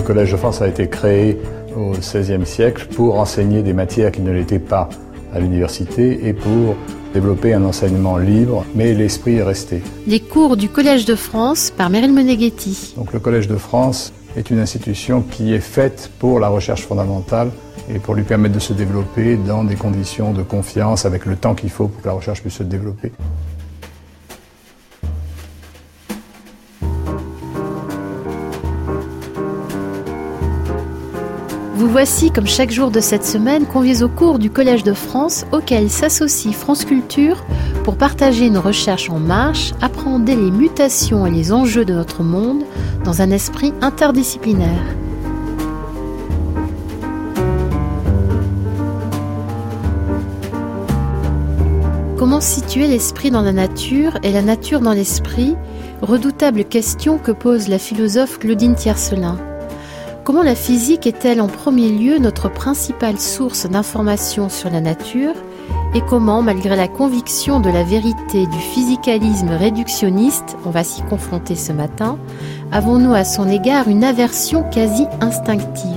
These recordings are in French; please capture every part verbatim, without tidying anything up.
Collège de France a été créé au seizième siècle pour enseigner des matières qui ne l'étaient pas à l'université et pour développer un enseignement libre, mais l'esprit est resté. Les cours du Collège de France par Meryl Moneghetti. Donc le Collège de France est une institution qui est faite pour la recherche fondamentale et pour lui permettre de se développer dans des conditions de confiance avec le temps qu'il faut pour que la recherche puisse se développer. Vous voici, comme chaque jour de cette semaine, conviés au cours du Collège de France, auquel s'associe France Culture pour partager une recherche en marche, appréhender les mutations et les enjeux de notre monde dans un esprit interdisciplinaire. Comment situer l'esprit dans la nature et la nature dans l'esprit? Redoutable question que pose la philosophe Claudine Tiercelin. Comment la physique est-elle en premier lieu notre principale source d'information sur la nature et comment, malgré la conviction de la vérité du physicalisme réductionniste, on va s'y confronter ce matin, avons-nous à son égard une aversion quasi instinctive?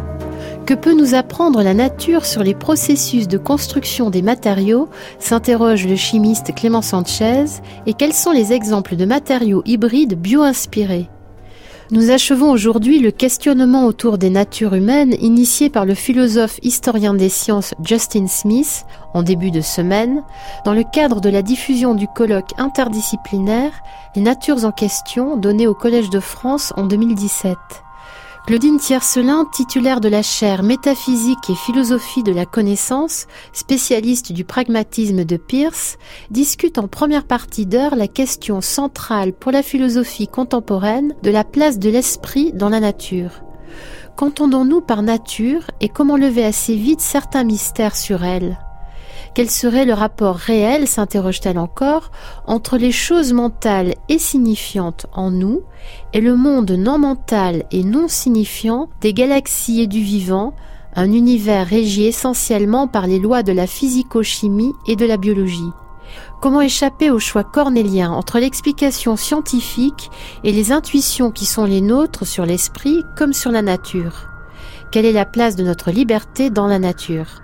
Que peut nous apprendre la nature sur les processus de construction des matériaux, s'interroge le chimiste Clément Sanchez, et quels sont les exemples de matériaux hybrides bio-inspirés? Nous achevons aujourd'hui le questionnement autour des natures humaines initié par le philosophe historien des sciences Justin Smith en début de semaine, dans le cadre de la diffusion du colloque interdisciplinaire Les natures en question donné au Collège de France en deux mille dix-sept. Claudine Tiercelin, titulaire de la chaire Métaphysique et philosophie de la connaissance, spécialiste du pragmatisme de Peirce, discute en première partie d'heure la question centrale pour la philosophie contemporaine de la place de l'esprit dans la nature. Qu'entendons-nous par nature et comment lever assez vite certains mystères sur elle? Quel serait le rapport réel, s'interroge-t-elle encore, entre les choses mentales et signifiantes en nous et le monde non mental et non signifiant des galaxies et du vivant, un univers régi essentiellement par les lois de la physico-chimie et de la biologie? Comment échapper au choix cornélien entre l'explication scientifique et les intuitions qui sont les nôtres sur l'esprit comme sur la nature? Quelle est la place de notre liberté dans la nature?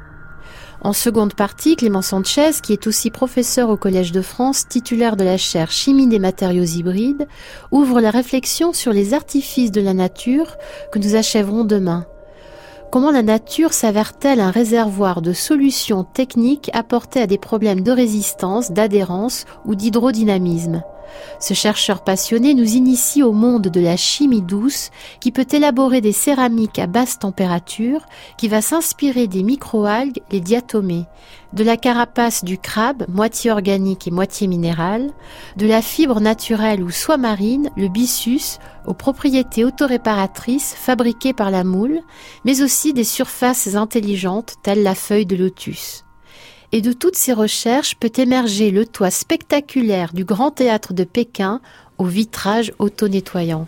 En seconde partie, Clément Sanchez, qui est aussi professeur au Collège de France, titulaire de la chaire Chimie des matériaux hybrides, ouvre la réflexion sur les artifices de la nature que nous achèverons demain. Comment la nature s'avère-t-elle un réservoir de solutions techniques apportées à des problèmes de résistance, d'adhérence ou d'hydrodynamisme? Ce chercheur passionné nous initie au monde de la chimie douce qui peut élaborer des céramiques à basse température, qui va s'inspirer des microalgues, les diatomées, de la carapace du crabe, moitié organique et moitié minérale, de la fibre naturelle ou soie marine, le byssus, aux propriétés autoréparatrices fabriquées par la moule, mais aussi des surfaces intelligentes telles la feuille de lotus. Et de toutes ces recherches peut émerger le toit spectaculaire du Grand Théâtre de Pékin au vitrage auto-nettoyant.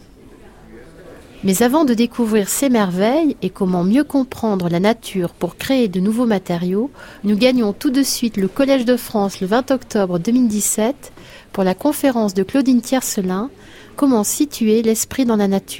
Mais avant de découvrir ces merveilles et comment mieux comprendre la nature pour créer de nouveaux matériaux, nous gagnons tout de suite le Collège de France le vingt octobre deux mille dix-sept pour la conférence de Claudine Tiercelin « Comment situer l'esprit dans la nature ».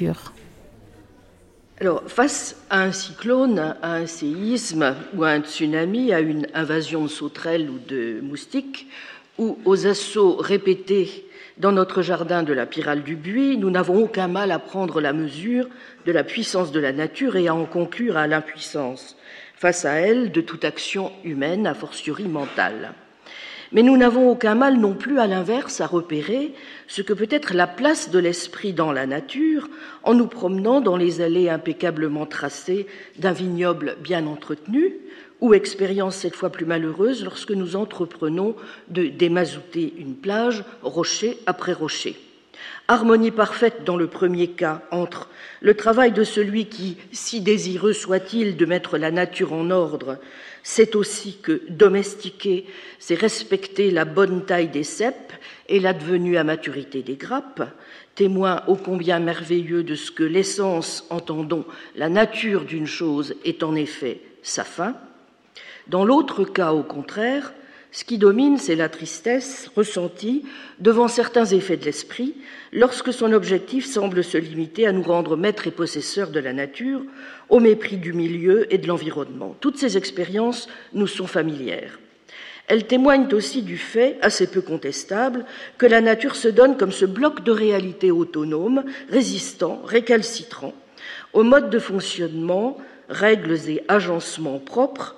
Alors, face à un cyclone, à un séisme ou à un tsunami, à une invasion de sauterelles ou de moustiques, ou aux assauts répétés dans notre jardin de la Pyrale du Buis, nous n'avons aucun mal à prendre la mesure de la puissance de la nature et à en conclure à l'impuissance face à elle de toute action humaine, a fortiori mentale. Mais nous n'avons aucun mal non plus, à l'inverse, à repérer ce que peut être la place de l'esprit dans la nature en nous promenant dans les allées impeccablement tracées d'un vignoble bien entretenu, ou expérience cette fois plus malheureuse lorsque nous entreprenons de démazouter une plage, rocher après rocher. Harmonie parfaite dans le premier cas entre le travail de celui qui, si désireux soit-il de mettre la nature en ordre, c'est aussi que domestiquer, c'est respecter la bonne taille des ceps et l'advenue à maturité des grappes, témoin ô combien merveilleux de ce que l'essence, entendons, la nature d'une chose est en effet sa fin. Dans l'autre cas, au contraire, Ce qui domine, c'est la tristesse ressentie devant certains effets de l'esprit, lorsque son objectif semble se limiter à nous rendre maîtres et possesseurs de la nature, au mépris du milieu et de l'environnement. Toutes ces expériences nous sont familières. Elles témoignent aussi du fait, assez peu contestable, que la nature se donne comme ce bloc de réalité autonome, résistant, récalcitrant, aux modes de fonctionnement, règles et agencements propres,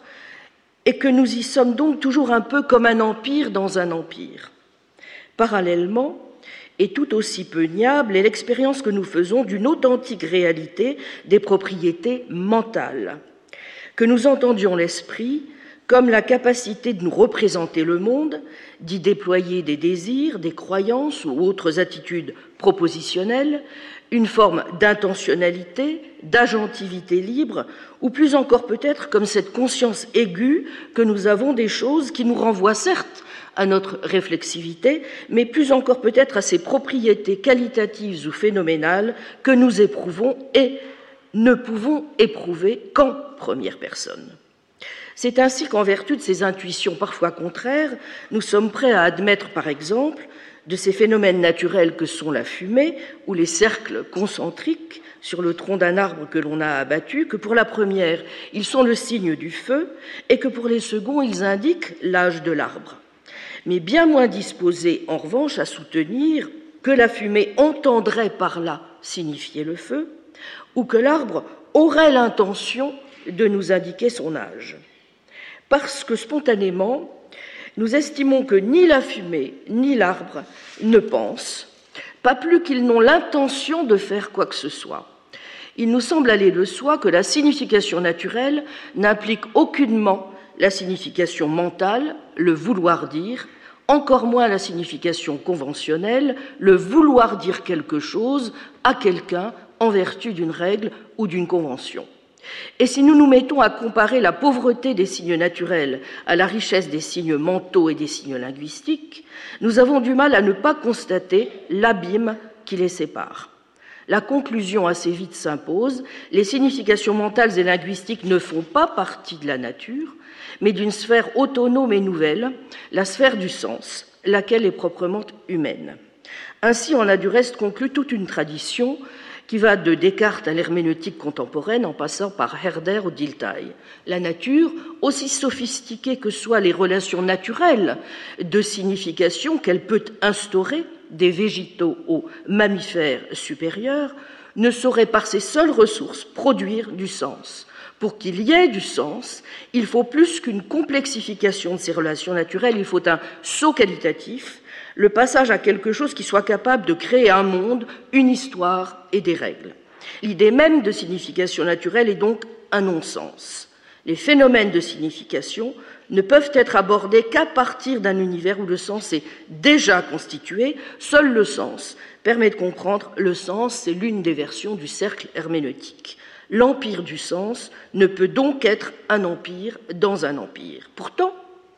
et que nous y sommes donc toujours un peu comme un empire dans un empire. Parallèlement, et tout aussi peu niable, est l'expérience que nous faisons d'une authentique réalité des propriétés mentales, que nous entendions l'esprit comme la capacité de nous représenter le monde, d'y déployer des désirs, des croyances ou autres attitudes propositionnelles, une forme d'intentionnalité, d'agentivité libre, ou plus encore peut-être comme cette conscience aiguë que nous avons des choses qui nous renvoient certes à notre réflexivité, mais plus encore peut-être à ces propriétés qualitatives ou phénoménales que nous éprouvons et ne pouvons éprouver qu'en première personne. C'est ainsi qu'en vertu de ces intuitions parfois contraires, nous sommes prêts à admettre, par exemple, de ces phénomènes naturels que sont la fumée ou les cercles concentriques sur le tronc d'un arbre que l'on a abattu, que pour la première, ils sont le signe du feu et que pour les seconds, ils indiquent l'âge de l'arbre. Mais bien moins disposés, en revanche, à soutenir que la fumée entendrait par là signifier le feu ou que l'arbre aurait l'intention de nous indiquer son âge. Parce que spontanément, nous estimons que ni la fumée ni l'arbre ne pensent, pas plus qu'ils n'ont l'intention de faire quoi que ce soit. Il nous semble aller de soi que la signification naturelle n'implique aucunement la signification mentale, le vouloir dire, encore moins la signification conventionnelle, le vouloir dire quelque chose à quelqu'un en vertu d'une règle ou d'une convention. Et si nous nous mettons à comparer la pauvreté des signes naturels à la richesse des signes mentaux et des signes linguistiques, nous avons du mal à ne pas constater l'abîme qui les sépare. La conclusion assez vite s'impose, les significations mentales et linguistiques ne font pas partie de la nature, mais d'une sphère autonome et nouvelle, la sphère du sens, laquelle est proprement humaine. Ainsi en a du reste conclu toute une tradition qui va de Descartes à l'herméneutique contemporaine en passant par Herder ou Dilthey. La nature, aussi sophistiquée que soient les relations naturelles de signification qu'elle peut instaurer des végétaux aux mammifères supérieurs, ne saurait par ses seules ressources produire du sens. Pour qu'il y ait du sens, il faut plus qu'une complexification de ces relations naturelles, il faut un saut qualitatif, le passage à quelque chose qui soit capable de créer un monde, une histoire et des règles. L'idée même de signification naturelle est donc un non-sens. Les phénomènes de signification ne peuvent être abordés qu'à partir d'un univers où le sens est déjà constitué. Seul le sens permet de comprendre le sens, c'est l'une des versions du cercle herméneutique. L'empire du sens ne peut donc être un empire dans un empire. Pourtant,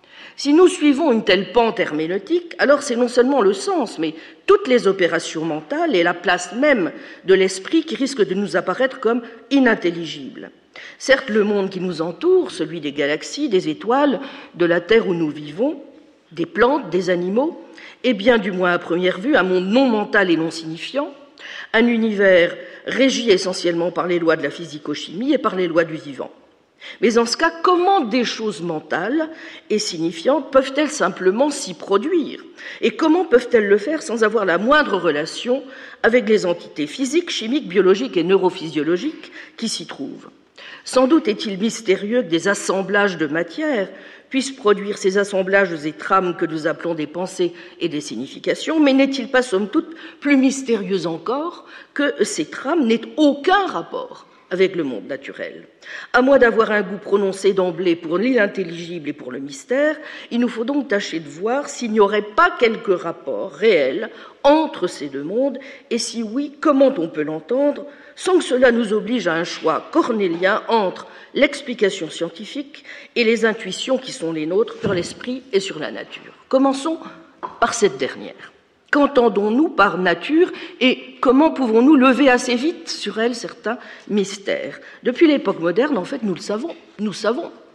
si nous suivons une telle pente herméneutique, alors c'est non seulement le sens, mais toutes les opérations mentales et la place même de l'esprit qui risquent de nous apparaître comme inintelligibles. Certes, le monde qui nous entoure, celui des galaxies, des étoiles, de la Terre où nous vivons, des plantes, des animaux, est bien du moins à première vue un monde non mental et non signifiant, un univers régi essentiellement par les lois de la physico-chimie et par les lois du vivant. Mais en ce cas, comment des choses mentales et signifiantes peuvent-elles simplement s'y produire? Et comment peuvent-elles le faire sans avoir la moindre relation avec les entités physiques, chimiques, biologiques et neurophysiologiques qui s'y trouvent? Sans doute est-il mystérieux que des assemblages de matière puissent produire ces assemblages et trames que nous appelons des pensées et des significations, mais n'est-il pas, somme toute, plus mystérieux encore que ces trames n'aient aucun rapport avec le monde naturel? À moins d'avoir un goût prononcé d'emblée pour l'inintelligible et pour le mystère, il nous faut donc tâcher de voir s'il n'y aurait pas quelque rapport réel entre ces deux mondes, et si oui, comment on peut l'entendre, sans que cela nous oblige à un choix cornélien entre l'explication scientifique et les intuitions qui sont les nôtres sur l'esprit et sur la nature. Commençons par cette dernière. Qu'entendons-nous par nature et comment pouvons-nous lever assez vite sur elle certains mystères? Depuis l'époque moderne, en fait, nous le savons. Nous savons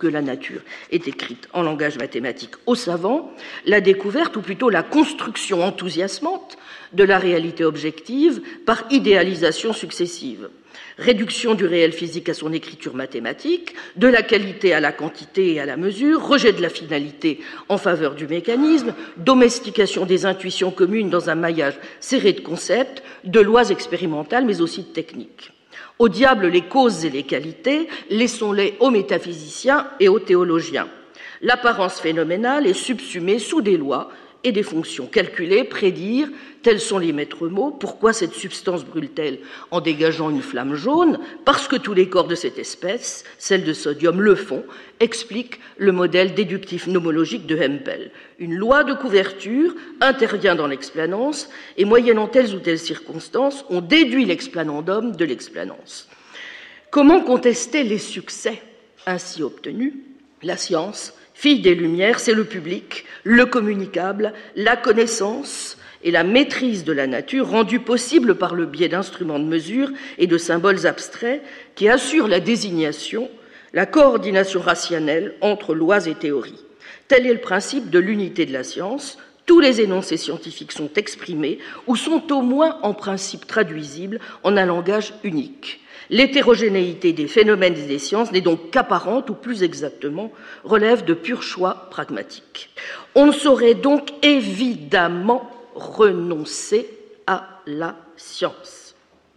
que la nature est écrite en langage mathématique aux savants, la découverte, ou plutôt la construction enthousiasmante de la réalité objective par idéalisation successive. Réduction du réel physique à son écriture mathématique, de la qualité à la quantité et à la mesure, rejet de la finalité en faveur du mécanisme, domestication des intuitions communes dans un maillage serré de concepts, de lois expérimentales mais aussi de techniques. Au diable les causes et les qualités, laissons-les aux métaphysiciens et aux théologiens. L'apparence phénoménale est subsumée sous des lois et des fonctions calculées, prédire, tels sont les maîtres mots. Pourquoi cette substance brûle-t-elle en dégageant une flamme jaune? Parce que tous les corps de cette espèce, celle de sodium, le font, explique le modèle déductif nomologique de Hempel. Une loi de couverture intervient dans l'explanance, et moyennant telles ou telles circonstances, on déduit l'explanandum de l'explanance. Comment contester les succès ainsi obtenus? La science, fille des Lumières, c'est le public, le communicable, la connaissance et la maîtrise de la nature rendue possible par le biais d'instruments de mesure et de symboles abstraits qui assurent la désignation, la coordination rationnelle entre lois et théories. Tel est le principe de l'unité de la science. Tous les énoncés scientifiques sont exprimés ou sont au moins en principe traduisibles en un langage unique. L'hétérogénéité des phénomènes et des sciences n'est donc qu'apparente, ou plus exactement, relève de pur choix pragmatique. On ne saurait donc évidemment renoncer à la science.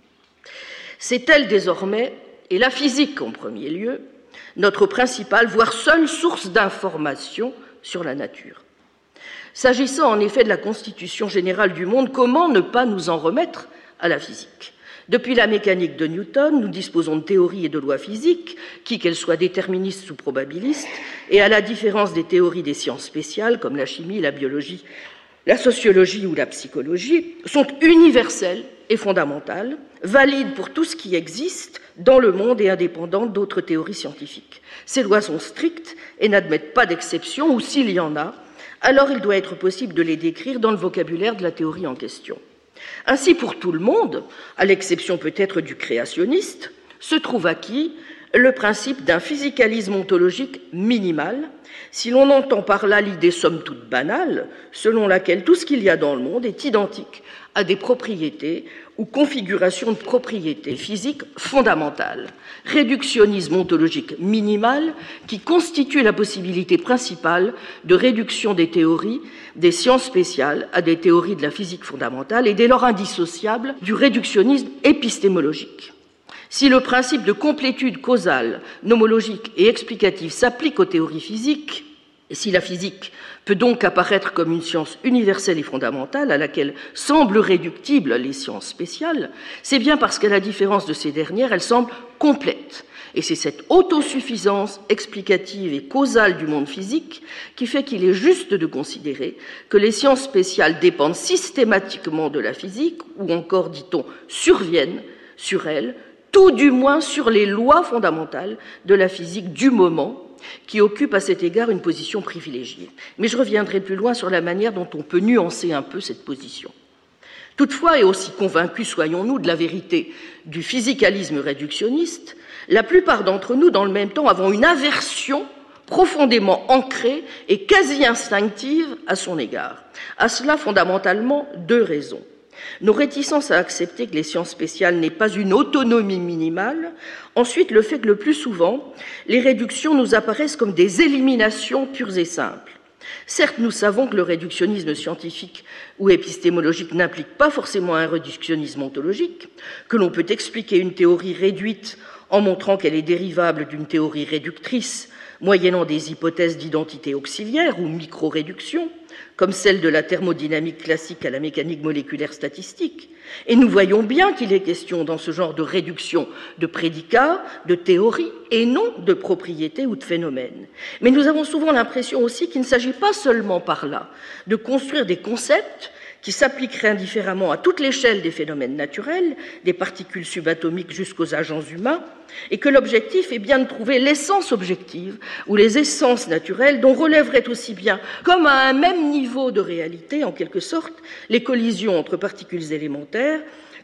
C'est elle désormais, et la physique en premier lieu, notre principale, voire seule source d'information sur la nature. S'agissant en effet de la constitution générale du monde, comment ne pas nous en remettre à la physique ? Depuis la mécanique de Newton, nous disposons de théories et de lois physiques qui, qu'elles soient déterministes ou probabilistes, et à la différence des théories des sciences spéciales comme la chimie, la biologie, la sociologie ou la psychologie, sont universelles et fondamentales, valides pour tout ce qui existe dans le monde et indépendantes d'autres théories scientifiques. Ces lois sont strictes et n'admettent pas d'exception, ou s'il y en a, alors il doit être possible de les décrire dans le vocabulaire de la théorie en question. Ainsi, pour tout le monde, à l'exception peut-être du créationniste, se trouve acquis le principe d'un physicalisme ontologique minimal, si l'on entend par là l'idée somme toute banale, selon laquelle tout ce qu'il y a dans le monde est identique à des propriétés ou configurations de propriétés physiques fondamentales. Réductionnisme ontologique minimal qui constitue la possibilité principale de réduction des théories des sciences spéciales à des théories de la physique fondamentale et dès lors indissociable du réductionnisme épistémologique. Si le principe de complétude causale, nomologique et explicative s'applique aux théories physiques, et si la physique peut donc apparaître comme une science universelle et fondamentale à laquelle semblent réductibles les sciences spéciales, c'est bien parce qu'à la différence de ces dernières, elle semble complète. Et c'est cette autosuffisance explicative et causale du monde physique qui fait qu'il est juste de considérer que les sciences spéciales dépendent systématiquement de la physique, ou encore, dit-on, surviennent sur elle, tout du moins sur les lois fondamentales de la physique du moment, qui occupe à cet égard une position privilégiée. Mais je reviendrai plus loin sur la manière dont on peut nuancer un peu cette position. Toutefois, et aussi convaincus soyons-nous de la vérité du physicalisme réductionniste, la plupart d'entre nous, dans le même temps, avons une aversion profondément ancrée et quasi instinctive à son égard. À cela, fondamentalement, deux raisons. Nos réticences à accepter que les sciences spéciales n'aient pas une autonomie minimale. Ensuite, le fait que le plus souvent, les réductions nous apparaissent comme des éliminations pures et simples. Certes, nous savons que le réductionnisme scientifique ou épistémologique n'implique pas forcément un réductionnisme ontologique, que l'on peut expliquer une théorie réduite en montrant qu'elle est dérivable d'une théorie réductrice, moyennant des hypothèses d'identité auxiliaire ou micro-réduction, comme celle de la thermodynamique classique à la mécanique moléculaire statistique. Et nous voyons bien qu'il est question dans ce genre de réduction de prédicats, de théories, et non de propriétés ou de phénomènes. Mais nous avons souvent l'impression aussi qu'il ne s'agit pas seulement par là de construire des concepts qui s'appliquerait indifféremment à toute l'échelle des phénomènes naturels, des particules subatomiques jusqu'aux agents humains, et que l'objectif est bien de trouver l'essence objective ou les essences naturelles dont relèveraient aussi bien, comme à un même niveau de réalité, en quelque sorte, les collisions entre particules élémentaires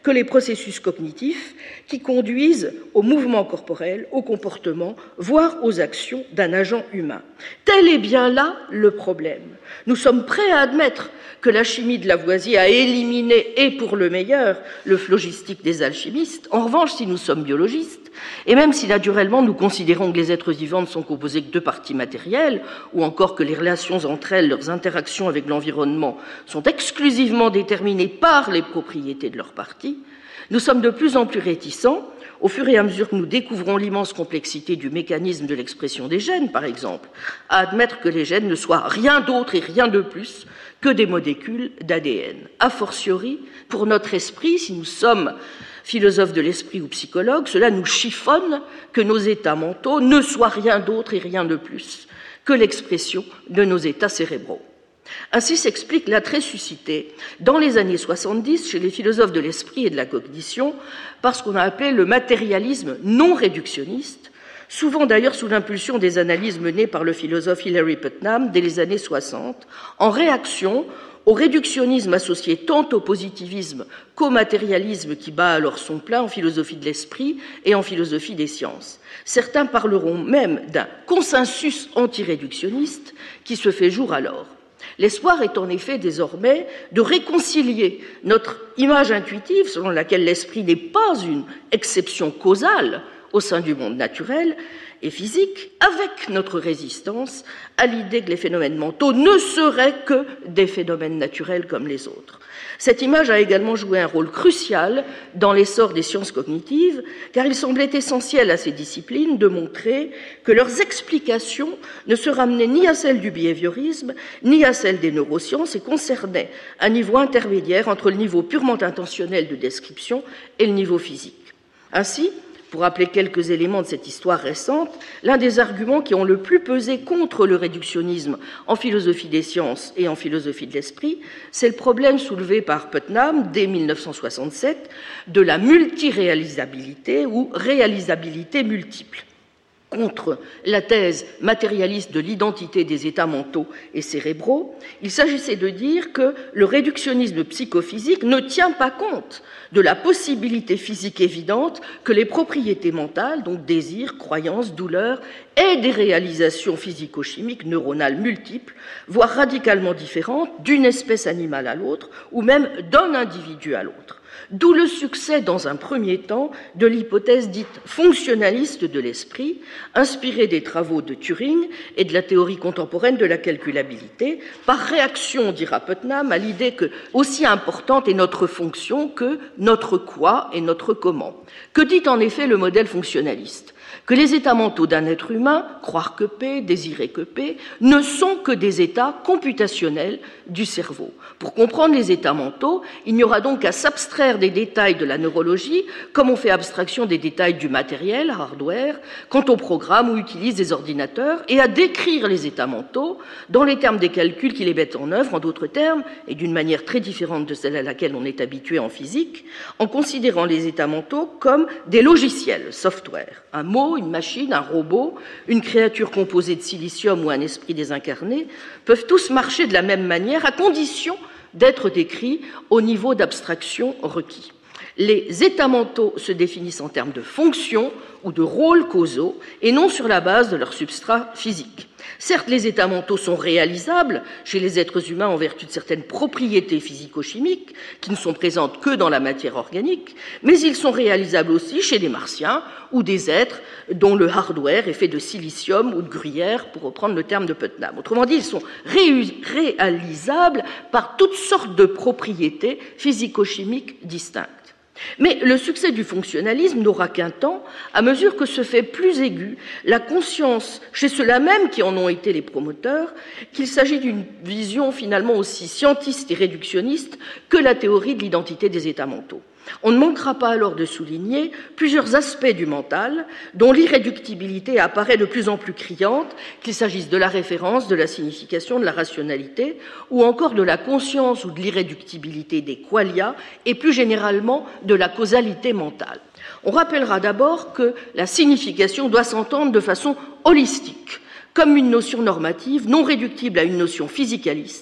que les processus cognitifs qui conduisent au mouvement corporel, au comportement, voire aux actions d'un agent humain. Tel est bien là le problème. Nous sommes prêts à admettre que la chimie de Lavoisier a éliminé, et pour le meilleur, le phlogistique des alchimistes. En revanche, si nous sommes biologistes, et même si naturellement nous considérons que les êtres vivants ne sont composés que de parties matérielles, ou encore que les relations entre elles, leurs interactions avec l'environnement, sont exclusivement déterminées par les propriétés de leurs parties, nous sommes de plus en plus réticents, au fur et à mesure que nous découvrons l'immense complexité du mécanisme de l'expression des gènes, par exemple, à admettre que les gènes ne soient rien d'autre et rien de plus que des molécules d'A D N. A fortiori, pour notre esprit, si nous sommes philosophes de l'esprit ou psychologues, cela nous chiffonne que nos états mentaux ne soient rien d'autre et rien de plus que l'expression de nos états cérébraux. Ainsi s'explique l'attrait suscité dans les années soixante-dix chez les philosophes de l'esprit et de la cognition par ce qu'on a appelé le matérialisme non réductionniste, souvent d'ailleurs sous l'impulsion des analyses menées par le philosophe Hilary Putnam dès les années soixante, en réaction au réductionnisme associé tant au positivisme qu'au matérialisme qui bat alors son plein en philosophie de l'esprit et en philosophie des sciences. Certains parleront même d'un consensus antiréductionniste qui se fait jour alors. L'espoir est en effet désormais de réconcilier notre image intuitive selon laquelle l'esprit n'est pas une exception causale au sein du monde naturel et physique, avec notre résistance à l'idée que les phénomènes mentaux ne seraient que des phénomènes naturels comme les autres. Cette image a également joué un rôle crucial dans l'essor des sciences cognitives, car il semblait essentiel à ces disciplines de montrer que leurs explications ne se ramenaient ni à celles du behaviorisme, ni à celles des neurosciences, et concernaient un niveau intermédiaire entre le niveau purement intentionnel de description et le niveau physique. Ainsi, pour rappeler quelques éléments de cette histoire récente, l'un des arguments qui ont le plus pesé contre le réductionnisme en philosophie des sciences et en philosophie de l'esprit, c'est le problème soulevé par Putnam dès mille neuf cent soixante-sept de la multiréalisabilité ou réalisabilité multiple. Contre la thèse matérialiste de l'identité des états mentaux et cérébraux, il s'agissait de dire que le réductionnisme psychophysique ne tient pas compte de la possibilité physique évidente que les propriétés mentales, donc désir, croyances, douleurs, aient des réalisations physico-chimiques neuronales multiples, voire radicalement différentes d'une espèce animale à l'autre, ou même d'un individu à l'autre. D'où le succès, dans un premier temps, de l'hypothèse dite fonctionnaliste de l'esprit, inspirée des travaux de Turing et de la théorie contemporaine de la calculabilité, par réaction, dira Putnam, à l'idée que aussi importante est notre fonction que notre quoi et notre comment. Que dit en effet le modèle fonctionnaliste ? Que les états mentaux d'un être humain, croire que P, désirer que P, ne sont que des états computationnels du cerveau. Pour comprendre les états mentaux, il n'y aura donc qu'à s'abstraire des détails de la neurologie, comme on fait abstraction des détails du matériel, hardware, quand on programme ou utilise des ordinateurs, et à décrire les états mentaux dans les termes des calculs qui les mettent en œuvre, en d'autres termes, et d'une manière très différente de celle à laquelle on est habitué en physique, en considérant les états mentaux comme des logiciels, software. Un mot, une machine, un robot, une créature composée de silicium ou un esprit désincarné peuvent tous marcher de la même manière à condition d'être décrits au niveau d'abstraction requis. Les états mentaux se définissent en termes de fonctions ou de rôles causaux et non sur la base de leur substrat physique. Certes, les états mentaux sont réalisables chez les êtres humains en vertu de certaines propriétés physico-chimiques qui ne sont présentes que dans la matière organique, mais ils sont réalisables aussi chez des martiens ou des êtres dont le hardware est fait de silicium ou de gruyère, pour reprendre le terme de Putnam. Autrement dit, ils sont ré- réalisables par toutes sortes de propriétés physico-chimiques distinctes. Mais le succès du fonctionnalisme n'aura qu'un temps, à mesure que se fait plus aiguë la conscience chez ceux-là même qui en ont été les promoteurs, qu'il s'agit d'une vision finalement aussi scientiste et réductionniste que la théorie de l'identité des états mentaux. On ne manquera pas alors de souligner plusieurs aspects du mental dont l'irréductibilité apparaît de plus en plus criante, qu'il s'agisse de la référence, de la signification, de la rationalité, ou encore de la conscience ou de l'irréductibilité des qualia, et plus généralement de la causalité mentale. On rappellera d'abord que la signification doit s'entendre de façon holistique, comme une notion normative non réductible à une notion physicaliste,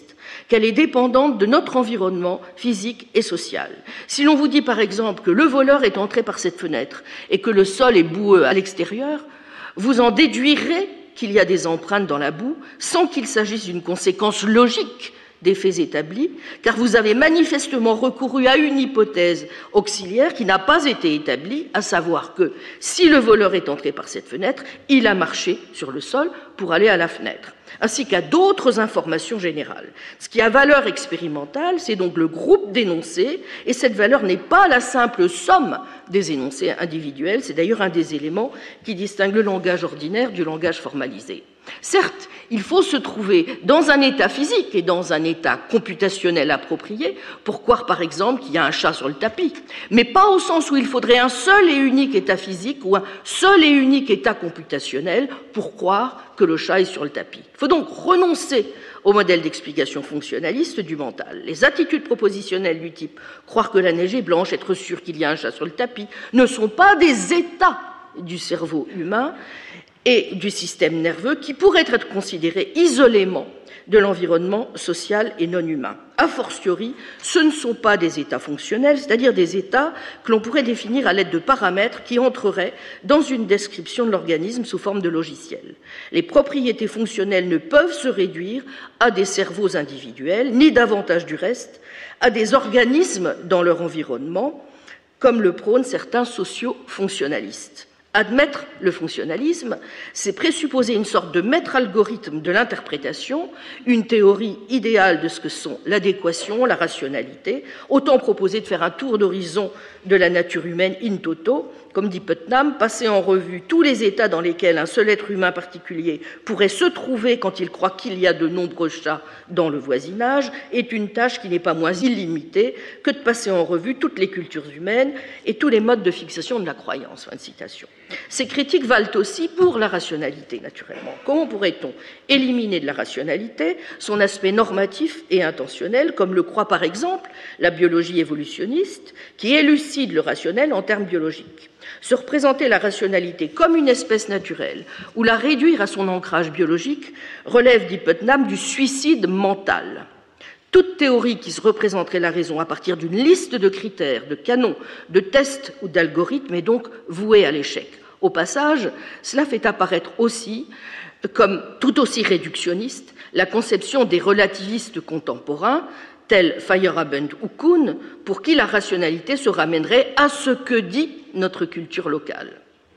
qu'elle est dépendante de notre environnement physique et social. Si l'on vous dit par exemple que le voleur est entré par cette fenêtre et que le sol est boueux à l'extérieur, vous en déduirez qu'il y a des empreintes dans la boue sans qu'il s'agisse d'une conséquence logique des faits établis, car vous avez manifestement recouru à une hypothèse auxiliaire qui n'a pas été établie, à savoir que si le voleur est entré par cette fenêtre, il a marché sur le sol pour aller à la fenêtre, ainsi qu'à d'autres informations générales. Ce qui a valeur expérimentale, c'est donc le groupe d'énoncés, et cette valeur n'est pas la simple somme des énoncés individuels, c'est d'ailleurs un des éléments qui distingue le langage ordinaire du langage formalisé. Certes, il faut se trouver dans un état physique et dans un état computationnel approprié pour croire, par exemple, qu'il y a un chat sur le tapis, mais pas au sens où il faudrait un seul et unique état physique ou un seul et unique état computationnel pour croire que le chat est sur le tapis. Il faut donc renoncer au modèle d'explication fonctionnaliste du mental. Les attitudes propositionnelles du type « croire que la neige est blanche, être sûr qu'il y a un chat sur le tapis » ne sont pas des états du cerveau humain et du système nerveux qui pourraient être considérés isolément de l'environnement social et non humain. A fortiori, ce ne sont pas des états fonctionnels, c'est-à-dire des états que l'on pourrait définir à l'aide de paramètres qui entreraient dans une description de l'organisme sous forme de logiciel. Les propriétés fonctionnelles ne peuvent se réduire à des cerveaux individuels, ni davantage du reste, à des organismes dans leur environnement, comme le prônent certains socio-fonctionnalistes. Admettre le fonctionnalisme, c'est présupposer une sorte de maître algorithme de l'interprétation, une théorie idéale de ce que sont l'adéquation, la rationalité, autant proposer de faire un tour d'horizon de la nature humaine in toto, comme dit Putnam, passer en revue tous les états dans lesquels un seul être humain particulier pourrait se trouver quand il croit qu'il y a de nombreux chats dans le voisinage, est une tâche qui n'est pas moins illimitée que de passer en revue toutes les cultures humaines et tous les modes de fixation de la croyance. Fin de citation. Ces critiques valent aussi pour la rationalité, naturellement. Comment pourrait-on éliminer de la rationalité son aspect normatif et intentionnel, comme le croit par exemple la biologie évolutionniste, qui élucide le rationnel en termes biologiques? Se représenter la rationalité comme une espèce naturelle ou la réduire à son ancrage biologique relève, dit Putnam, du suicide mental. Toute théorie qui se représenterait la raison à partir d'une liste de critères, de canons, de tests ou d'algorithmes est donc vouée à l'échec. Au passage, cela fait apparaître aussi, comme tout aussi réductionniste, la conception des relativistes contemporains, tels Feyerabend ou Kuhn, pour qui la rationalité se ramènerait à ce que dit notre culture locale.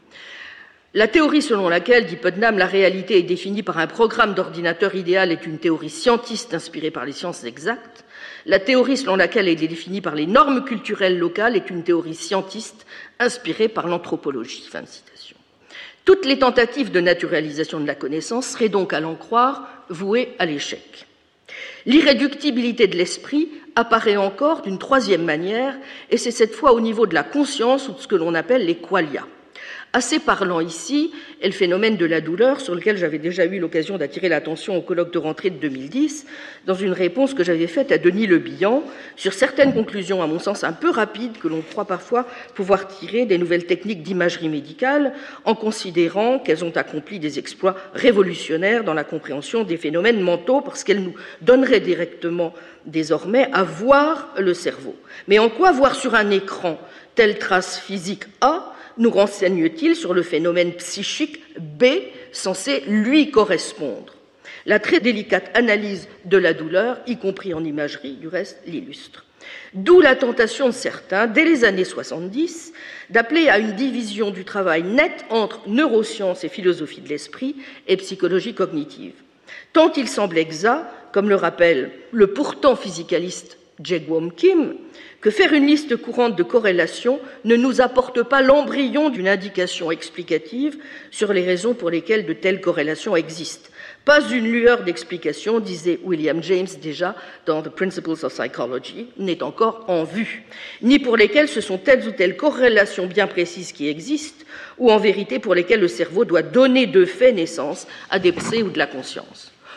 La théorie selon laquelle, dit Putnam, la réalité est définie par un programme d'ordinateur idéal est une théorie scientiste inspirée par les sciences exactes. La théorie selon laquelle elle est définie par les normes culturelles locales est une théorie scientiste inspirée par l'anthropologie. Fin de citation. Toutes les tentatives de naturalisation de la connaissance seraient donc, à l'en croire, vouées à l'échec. L'irréductibilité de l'esprit apparaît encore d'une troisième manière, et c'est cette fois au niveau de la conscience ou de ce que l'on appelle les qualia. Assez parlant ici est le phénomène de la douleur sur lequel j'avais déjà eu l'occasion d'attirer l'attention au colloque de rentrée de deux mille dix dans une réponse que j'avais faite à Denis Le Bihan sur certaines conclusions, à mon sens un peu rapides, que l'on croit parfois pouvoir tirer des nouvelles techniques d'imagerie médicale en considérant qu'elles ont accompli des exploits révolutionnaires dans la compréhension des phénomènes mentaux parce qu'elles nous donneraient directement désormais à voir le cerveau. Mais en quoi voir sur un écran telle trace physique A nous renseigne-t-il sur le phénomène psychique B censé lui correspondre? La très délicate analyse de la douleur, y compris en imagerie, du reste, l'illustre. D'où la tentation de certains, dès les années soixante-dix, d'appeler à une division du travail nette entre neurosciences et philosophie de l'esprit et psychologie cognitive. Tant il semble exact, comme le rappelle le pourtant physicaliste Jae-Gwon Kim, que faire une liste courante de corrélations ne nous apporte pas l'embryon d'une indication explicative sur les raisons pour lesquelles de telles corrélations existent. Pas une lueur d'explication, disait William James déjà dans The Principles of Psychology, n'est encore en vue, ni pour lesquelles ce sont telles ou telles corrélations bien précises qui existent, ou en vérité pour lesquelles le cerveau doit donner de fait naissance à des psy ou de la conscience.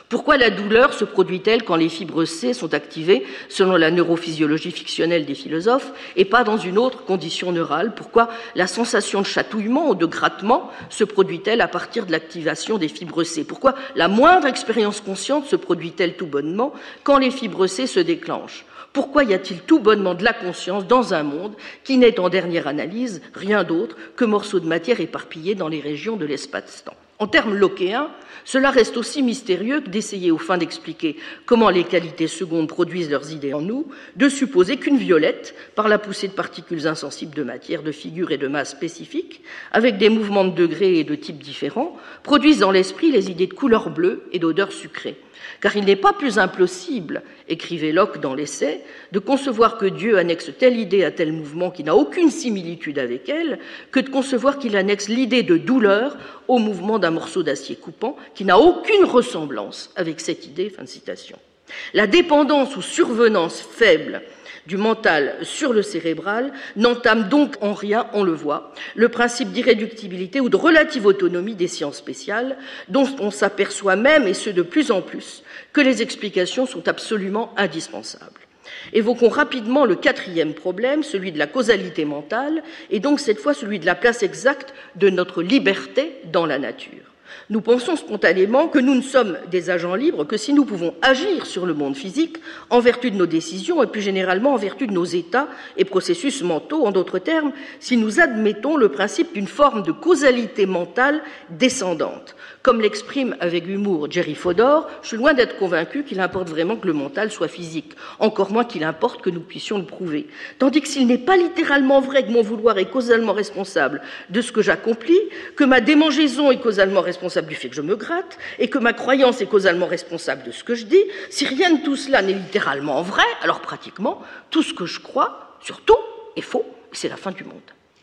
Pourquoi la douleur se produit-elle quand les fibres C sont activées selon la neurophysiologie fictionnelle des philosophes et pas dans une autre condition neurale? Pourquoi la sensation de chatouillement ou de grattement se produit-elle à partir de l'activation des fibres C? Pourquoi la moindre expérience consciente se produit-elle tout bonnement quand les fibres C se déclenchent? Pourquoi y a-t-il tout bonnement de la conscience dans un monde qui n'est en dernière analyse rien d'autre que morceaux de matière éparpillés dans les régions de l'espace-temps? En termes lockéens, cela reste aussi mystérieux que d'essayer, aux fins d'expliquer comment les qualités secondes produisent leurs idées en nous, de supposer qu'une violette, par la poussée de particules insensibles de matière, de figure et de masse spécifiques, avec des mouvements de degrés et de types différents, produisent dans l'esprit les idées de couleur bleue et d'odeur sucrée. Car il n'est pas plus impossible, écrivait Locke dans l'essai, de concevoir que Dieu annexe telle idée à tel mouvement qui n'a aucune similitude avec elle, que de concevoir qu'il annexe l'idée de douleur au mouvement d'un morceau d'acier coupant qui n'a aucune ressemblance avec cette idée. Fin de citation. La dépendance ou survenance faible du mental sur le cérébral n'entame donc en rien, on le voit, le principe d'irréductibilité ou de relative autonomie des sciences spéciales, dont on s'aperçoit même, et ce de plus en plus, que les explications sont absolument indispensables. Évoquons rapidement le quatrième problème, celui de la causalité mentale, et donc cette fois celui de la place exacte de notre liberté dans la nature. Nous pensons spontanément que nous ne sommes des agents libres que si nous pouvons agir sur le monde physique en vertu de nos décisions et plus généralement en vertu de nos états et processus mentaux. En d'autres termes, si nous admettons le principe d'une forme de causalité mentale descendante. Comme l'exprime avec humour Jerry Fodor, je suis loin d'être convaincu qu'il importe vraiment que le mental soit physique, encore moins qu'il importe que nous puissions le prouver. Tandis que s'il n'est pas littéralement vrai que mon vouloir est causalement responsable de ce que j'accomplis, que ma démangeaison est causalement responsable du fait que je me gratte, et que ma croyance est causalement responsable de ce que je dis, si rien de tout cela n'est littéralement vrai, alors pratiquement tout ce que je crois, surtout, est faux, et c'est la fin du monde.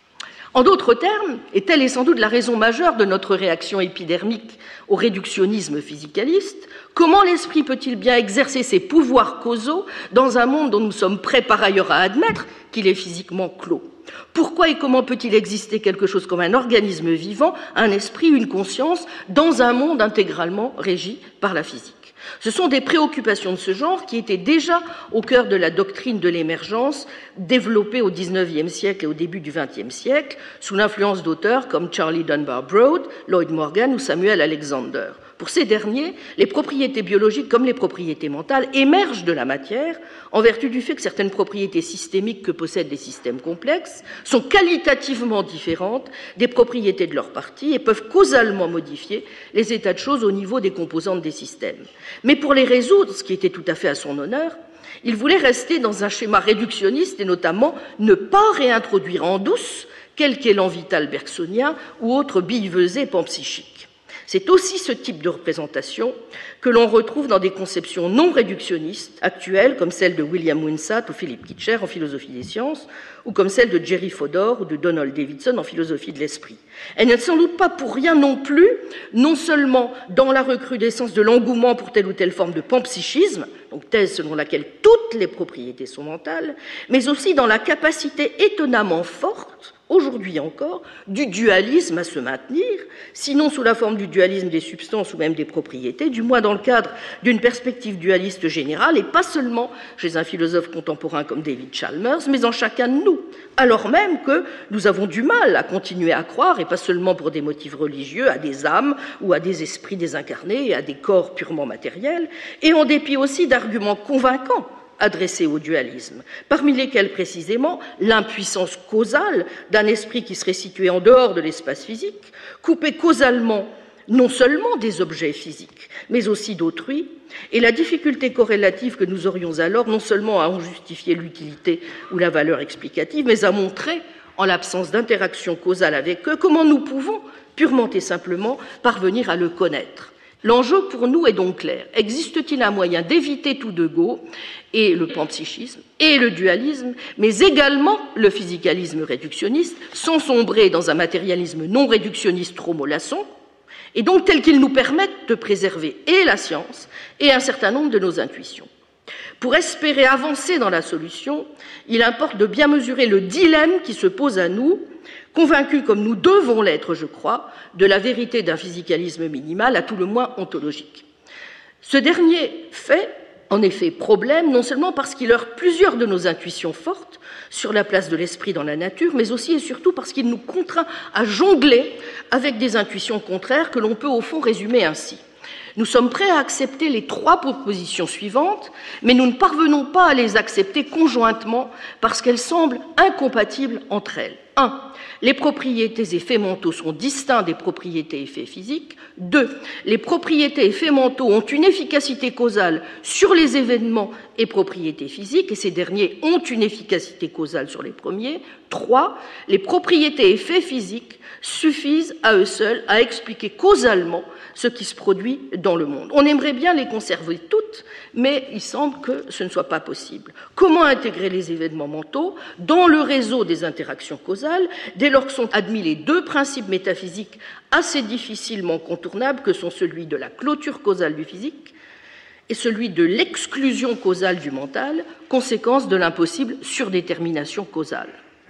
En d'autres termes, et telle est sans doute la raison majeure de notre réaction épidermique au réductionnisme physicaliste, comment l'esprit peut-il bien exercer ses pouvoirs causaux dans un monde dont nous sommes prêts par ailleurs à admettre qu'il est physiquement clos? Pourquoi et comment peut-il exister quelque chose comme un organisme vivant, un esprit, une conscience, dans un monde intégralement régi par la physique? Ce sont des préoccupations de ce genre qui étaient déjà au cœur de la doctrine de l'émergence développée au dix-neuvième siècle et au début du vingtième siècle, sous l'influence d'auteurs comme Charlie Dunbar Broad, Lloyd Morgan ou Samuel Alexander. Pour ces derniers, les propriétés biologiques comme les propriétés mentales émergent de la matière en vertu du fait que certaines propriétés systémiques que possèdent des systèmes complexes sont qualitativement différentes des propriétés de leurs parties et peuvent causalement modifier les états de choses au niveau des composantes des systèmes. Mais pour les résoudre, ce qui était tout à fait à son honneur, il voulait rester dans un schéma réductionniste et notamment ne pas réintroduire en douce quel qu'élan vital bergsonien ou autre billevesée panpsychique. C'est aussi ce type de représentation que l'on retrouve dans des conceptions non réductionnistes actuelles, comme celle de William Winsat ou Philip Kitcher en philosophie des sciences, ou comme celle de Jerry Fodor ou de Donald Davidson en philosophie de l'esprit. Elle n'est sans doute pas pour rien non plus, non seulement dans la recrudescence de l'engouement pour telle ou telle forme de panpsychisme, donc thèse selon laquelle toutes les propriétés sont mentales, mais aussi dans la capacité étonnamment forte, aujourd'hui encore, du dualisme à se maintenir, sinon sous la forme du dualisme des substances ou même des propriétés, du moins dans le cadre d'une perspective dualiste générale, et pas seulement chez un philosophe contemporain comme David Chalmers, mais en chacun de nous, alors même que nous avons du mal à continuer à croire, et pas seulement pour des motifs religieux, à des âmes ou à des esprits désincarnés et à des corps purement matériels, et en dépit aussi d'arguments convaincants adressés au dualisme, parmi lesquels précisément l'impuissance causale d'un esprit qui serait situé en dehors de l'espace physique, coupé causalement non seulement des objets physiques, mais aussi d'autrui, et la difficulté corrélative que nous aurions alors non seulement à en justifier l'utilité ou la valeur explicative, mais à montrer, en l'absence d'interaction causale avec eux, comment nous pouvons, purement et simplement, parvenir à le connaître. L'enjeu pour nous est donc clair. Existe-t-il un moyen d'éviter tout de go, et le panpsychisme, et le dualisme, mais également le physicalisme réductionniste, sans sombrer dans un matérialisme non réductionniste trop mollasson, et donc tel qu'il nous permette de préserver et la science et un certain nombre de nos intuitions. Pour espérer avancer dans la solution, il importe de bien mesurer le dilemme qui se pose à nous, convaincus comme nous devons l'être, je crois, de la vérité d'un physicalisme minimal, à tout le moins ontologique. Ce dernier fait, en effet, problème, non seulement parce qu'il heurte plusieurs de nos intuitions fortes sur la place de l'esprit dans la nature, mais aussi et surtout parce qu'il nous contraint à jongler avec des intuitions contraires que l'on peut au fond résumer ainsi. Nous sommes prêts à accepter les trois propositions suivantes, mais nous ne parvenons pas à les accepter conjointement parce qu'elles semblent incompatibles entre elles. un. Les propriétés et effets mentaux sont distincts des propriétés et effets physiques. deux. Les propriétés et effets mentaux ont une efficacité causale sur les événements et propriétés physiques, et ces derniers ont une efficacité causale sur les premiers. trois. Les propriétés et effets physiques suffisent à eux seuls à expliquer causalement ce qui se produit dans le monde. On aimerait bien les conserver toutes, mais il semble que ce ne soit pas possible. Comment intégrer les événements mentaux dans le réseau des interactions causales, dès lors que sont admis les deux principes métaphysiques assez difficilement contournables que sont celui de la clôture causale du physique et celui de l'exclusion causale du mental, conséquence de l'impossible surdétermination causale.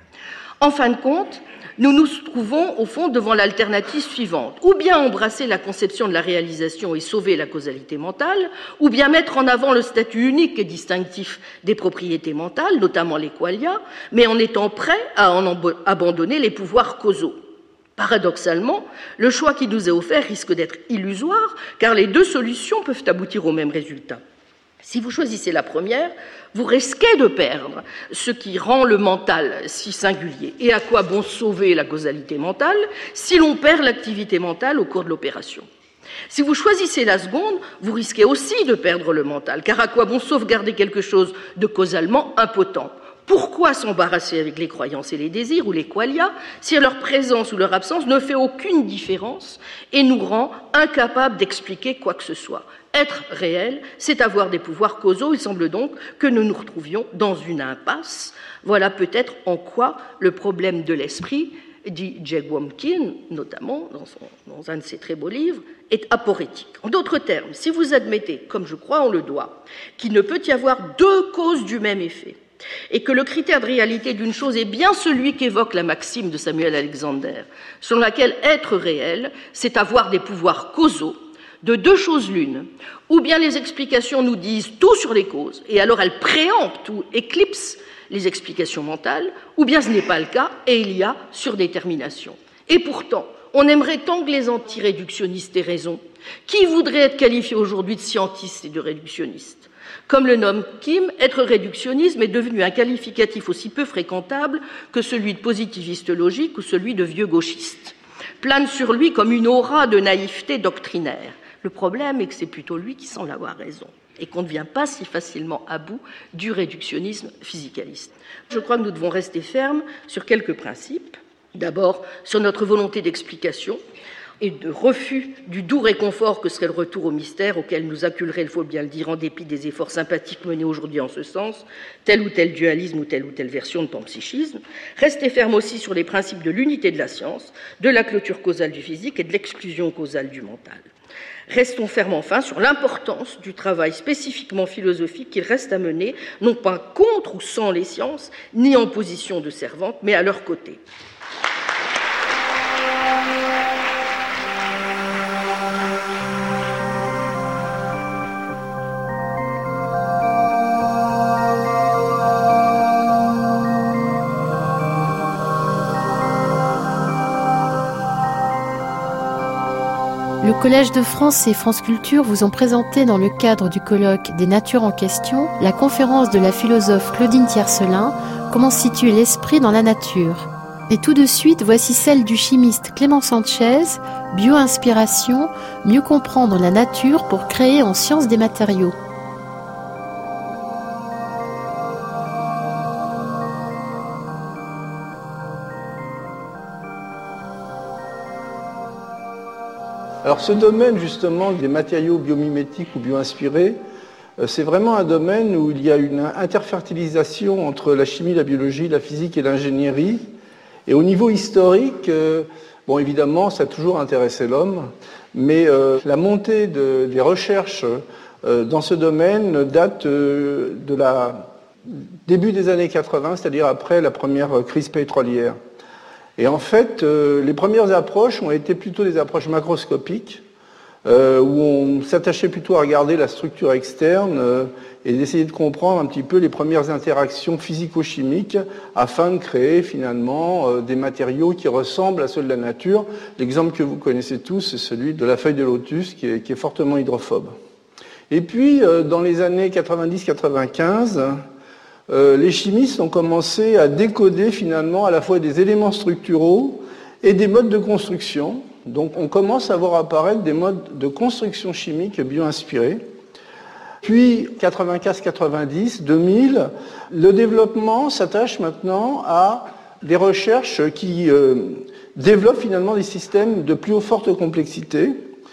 En fin de compte, nous nous trouvons au fond devant l'alternative suivante. Ou bien embrasser la conception de la réalisation et sauver la causalité mentale, ou bien mettre en avant le statut unique et distinctif des propriétés mentales, notamment les qualia, mais en étant prêt à en abandonner les pouvoirs causaux. Paradoxalement, le choix qui nous est offert risque d'être illusoire, car les deux solutions peuvent aboutir au même résultat. Si vous choisissez la première, vous risquez de perdre ce qui rend le mental si singulier. Et à quoi bon sauver la causalité mentale si l'on perd l'activité mentale au cours de l'opération? Si vous choisissez la seconde, vous risquez aussi de perdre le mental, car à quoi bon sauvegarder quelque chose de causalement impotent? Pourquoi s'embarrasser avec les croyances et les désirs ou les qualia si leur présence ou leur absence ne fait aucune différence et nous rend incapables d'expliquer quoi que ce soit? Être réel, c'est avoir des pouvoirs causaux. Il semble donc que nous nous retrouvions dans une impasse. Voilà peut-être en quoi le problème de l'esprit, dit Jay Womkin, notamment dans, son, dans un de ses très beaux livres, est aporétique. En d'autres termes, si vous admettez, comme je crois on le doit, qu'il ne peut y avoir deux causes du même effet, et que le critère de réalité d'une chose est bien celui qu'évoque la maxime de Samuel Alexander, selon laquelle être réel, c'est avoir des pouvoirs causaux, de deux choses l'une, ou bien les explications nous disent tout sur les causes, et alors elles préemptent ou éclipsent les explications mentales, ou bien ce n'est pas le cas, et il y a surdétermination. Et pourtant, on aimerait tant que les antiréductionnistes aient raison. Qui voudrait être qualifié aujourd'hui de scientiste et de réductionniste? Comme le nomme Kim, être réductionnisme est devenu un qualificatif aussi peu fréquentable que celui de positiviste logique ou celui de vieux gauchiste. Plane sur lui comme une aura de naïveté doctrinaire. Le problème est que c'est plutôt lui qui semble avoir raison et qu'on ne vient pas si facilement à bout du réductionnisme physicaliste. Je crois que nous devons rester fermes sur quelques principes. D'abord, sur notre volonté d'explication et de refus du doux réconfort que serait le retour au mystère auquel nous acculerait, il faut bien le dire, en dépit des efforts sympathiques menés aujourd'hui en ce sens, tel ou tel dualisme ou telle ou telle version de panpsychisme. Restez ferme aussi sur les principes de l'unité de la science, de la clôture causale du physique et de l'exclusion causale du mental. Restons fermes enfin sur l'importance du travail spécifiquement philosophique qu'il reste à mener, non pas contre ou sans les sciences, ni en position de servante, mais à leur côté. Le Collège de France et France Culture vous ont présenté dans le cadre du colloque des natures en question la conférence de la philosophe Claudine Tiercelin « Comment situer l'esprit dans la nature ?» Et tout de suite, voici celle du chimiste Clément Sanchez, « Bio-inspiration, mieux comprendre la nature pour créer en sciences des matériaux ». Alors ce domaine justement des matériaux biomimétiques ou bio-inspirés, c'est vraiment un domaine où il y a une interfertilisation entre la chimie, la biologie, la physique et l'ingénierie. Et au niveau historique, bon évidemment ça a toujours intéressé l'homme, mais la montée de, des recherches dans ce domaine date de la début des années quatre-vingts, c'est-à-dire après la première crise pétrolière. Et en fait, euh, les premières approches ont été plutôt des approches macroscopiques, euh, où on s'attachait plutôt à regarder la structure externe euh, et d'essayer de comprendre un petit peu les premières interactions physico-chimiques afin de créer finalement euh, des matériaux qui ressemblent à ceux de la nature. L'exemple que vous connaissez tous, c'est celui de la feuille de lotus qui est, qui est fortement hydrophobe. Et puis, euh, dans les années quatre-vingt-dix quatre-vingt-quinze, euh, les chimistes ont commencé à décoder finalement à la fois des éléments structuraux et des modes de construction. Donc on commence à voir apparaître des modes de construction chimique bio-inspirés. Puis quatre-vingt-quinze quatre-vingt-dix, deux mille, le développement s'attache maintenant à des recherches qui euh, développent finalement des systèmes de plus forte complexité.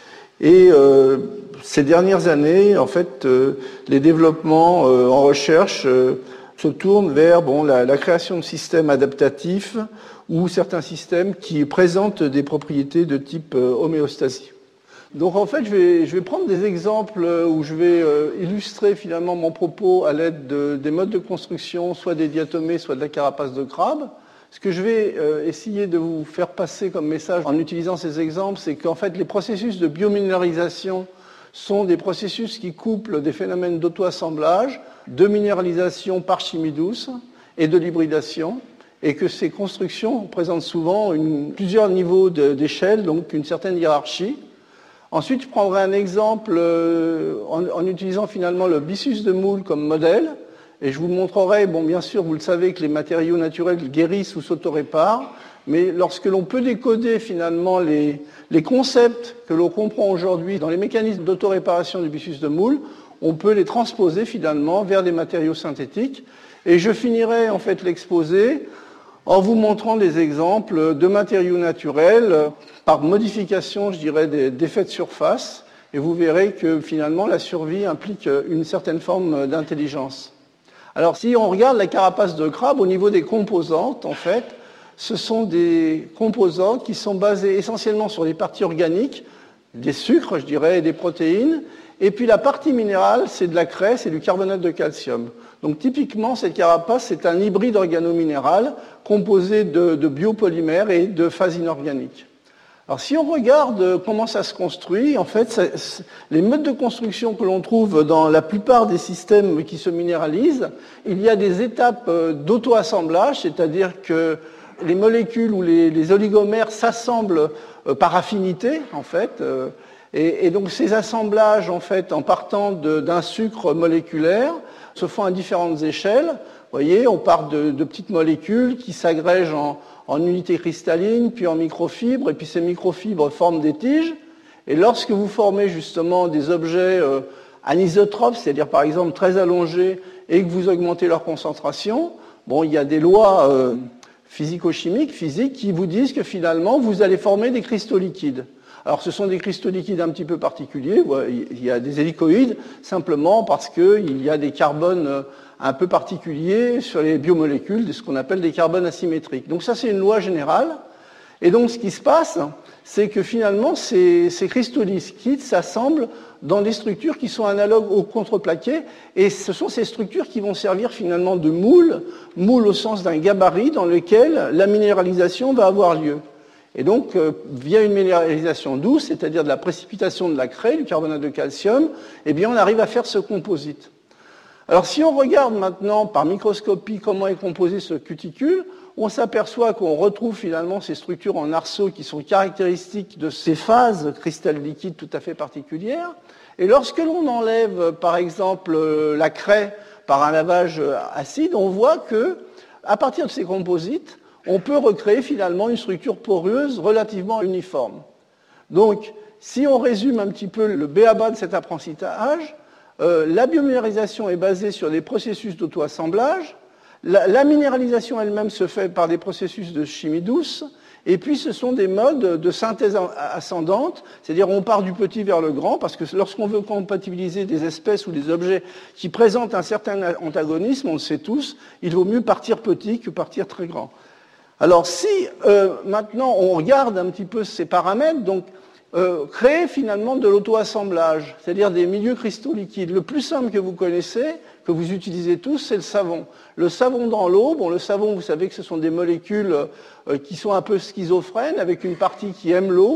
Et euh, ces dernières années, en fait, euh, les développements euh, en recherche euh, se tournent vers bon, la, la création de systèmes adaptatifs ou certains systèmes qui présentent des propriétés de type euh, homéostasie. Donc en fait, je vais, je vais prendre des exemples où je vais euh, illustrer finalement mon propos à l'aide de, des modes de construction, soit des diatomées, soit de la carapace de crabe. Ce que je vais euh, essayer de vous faire passer comme message en utilisant ces exemples, c'est qu'en fait, les processus de biominéralisation sont des processus qui couplent des phénomènes d'auto-assemblage, de minéralisation par chimie douce et de l'hybridation, et que ces constructions présentent souvent une, plusieurs niveaux de, d'échelle, donc une certaine hiérarchie. Ensuite, je prendrai un exemple euh, en, en utilisant finalement le byssus de Moule comme modèle, et je vous montrerai, bon, bien sûr, vous le savez, que les matériaux naturels guérissent ou s'autoréparent, mais lorsque l'on peut décoder finalement les, les concepts que l'on comprend aujourd'hui dans les mécanismes d'autoréparation du byssus de Moule, on peut les transposer finalement vers des matériaux synthétiques. Et je finirai en fait l'exposé en vous montrant des exemples de matériaux naturels par modification, je dirais, d'effets de surface. Et vous verrez que finalement la survie implique une certaine forme d'intelligence. Alors si on regarde la carapace de crabe au niveau des composantes, en fait, ce sont des composants qui sont basés essentiellement sur des parties organiques, des sucres, je dirais, et des protéines. Et puis la partie minérale, c'est de la craie, c'est du carbonate de calcium. Donc typiquement, cette carapace, c'est un hybride organo-minéral composé de, de biopolymères et de phases inorganiques. Alors si on regarde comment ça se construit, en fait, ça, les modes de construction que l'on trouve dans la plupart des systèmes qui se minéralisent, il y a des étapes d'auto-assemblage, c'est-à-dire que les molécules ou les, les oligomères s'assemblent par affinité, en fait. Et, et donc ces assemblages, en fait, en partant d'un sucre moléculaire, se font à différentes échelles. Vous voyez, on part de, de petites molécules qui s'agrègent en, en unités cristallines, puis en microfibres, et puis ces microfibres forment des tiges. Et lorsque vous formez justement des objets euh, anisotropes, c'est-à-dire par exemple très allongés, et que vous augmentez leur concentration, bon, il y a des lois euh, physico-chimiques, physiques, qui vous disent que finalement, vous allez former des cristaux liquides. Alors ce sont des cristaux liquides un petit peu particuliers, il y a des hélicoïdes, simplement parce qu'il y a des carbones un peu particuliers sur les biomolécules, ce qu'on appelle des carbones asymétriques. Donc ça, c'est une loi générale. Et donc ce qui se passe, c'est que finalement, ces, ces cristaux liquides s'assemblent dans des structures qui sont analogues aux contreplaqués, et ce sont ces structures qui vont servir finalement de moule, moule au sens d'un gabarit dans lequel la minéralisation va avoir lieu. Et donc, euh, via une minéralisation douce, c'est-à-dire de la précipitation de la craie, du carbonate de calcium, eh bien, on arrive à faire ce composite. Alors, si on regarde maintenant par microscopie comment est composé ce cuticule, on s'aperçoit qu'on retrouve finalement ces structures en arceaux qui sont caractéristiques de ces phases cristal liquides tout à fait particulières. Et lorsque l'on enlève, par exemple, la craie par un lavage acide, on voit que, à partir de ces composites, on peut recréer finalement une structure poreuse relativement uniforme. Donc, si on résume un petit peu le b a ba de cet apprentissage, euh, la biominéralisation est basée sur des processus d'auto-assemblage, la, la minéralisation elle-même se fait par des processus de chimie douce, et puis ce sont des modes de synthèse ascendante, c'est-à-dire on part du petit vers le grand, parce que lorsqu'on veut compatibiliser des espèces ou des objets qui présentent un certain antagonisme, on le sait tous, il vaut mieux partir petit que partir très grand. Alors si euh, maintenant on regarde un petit peu ces paramètres, donc euh, créer finalement de l'auto-assemblage, c'est-à-dire des milieux cristaux liquides. Le plus simple que vous connaissez, que vous utilisez tous, c'est le savon. Le savon dans l'eau, bon, le savon, vous savez que ce sont des molécules euh, qui sont un peu schizophrènes, avec une partie qui aime l'eau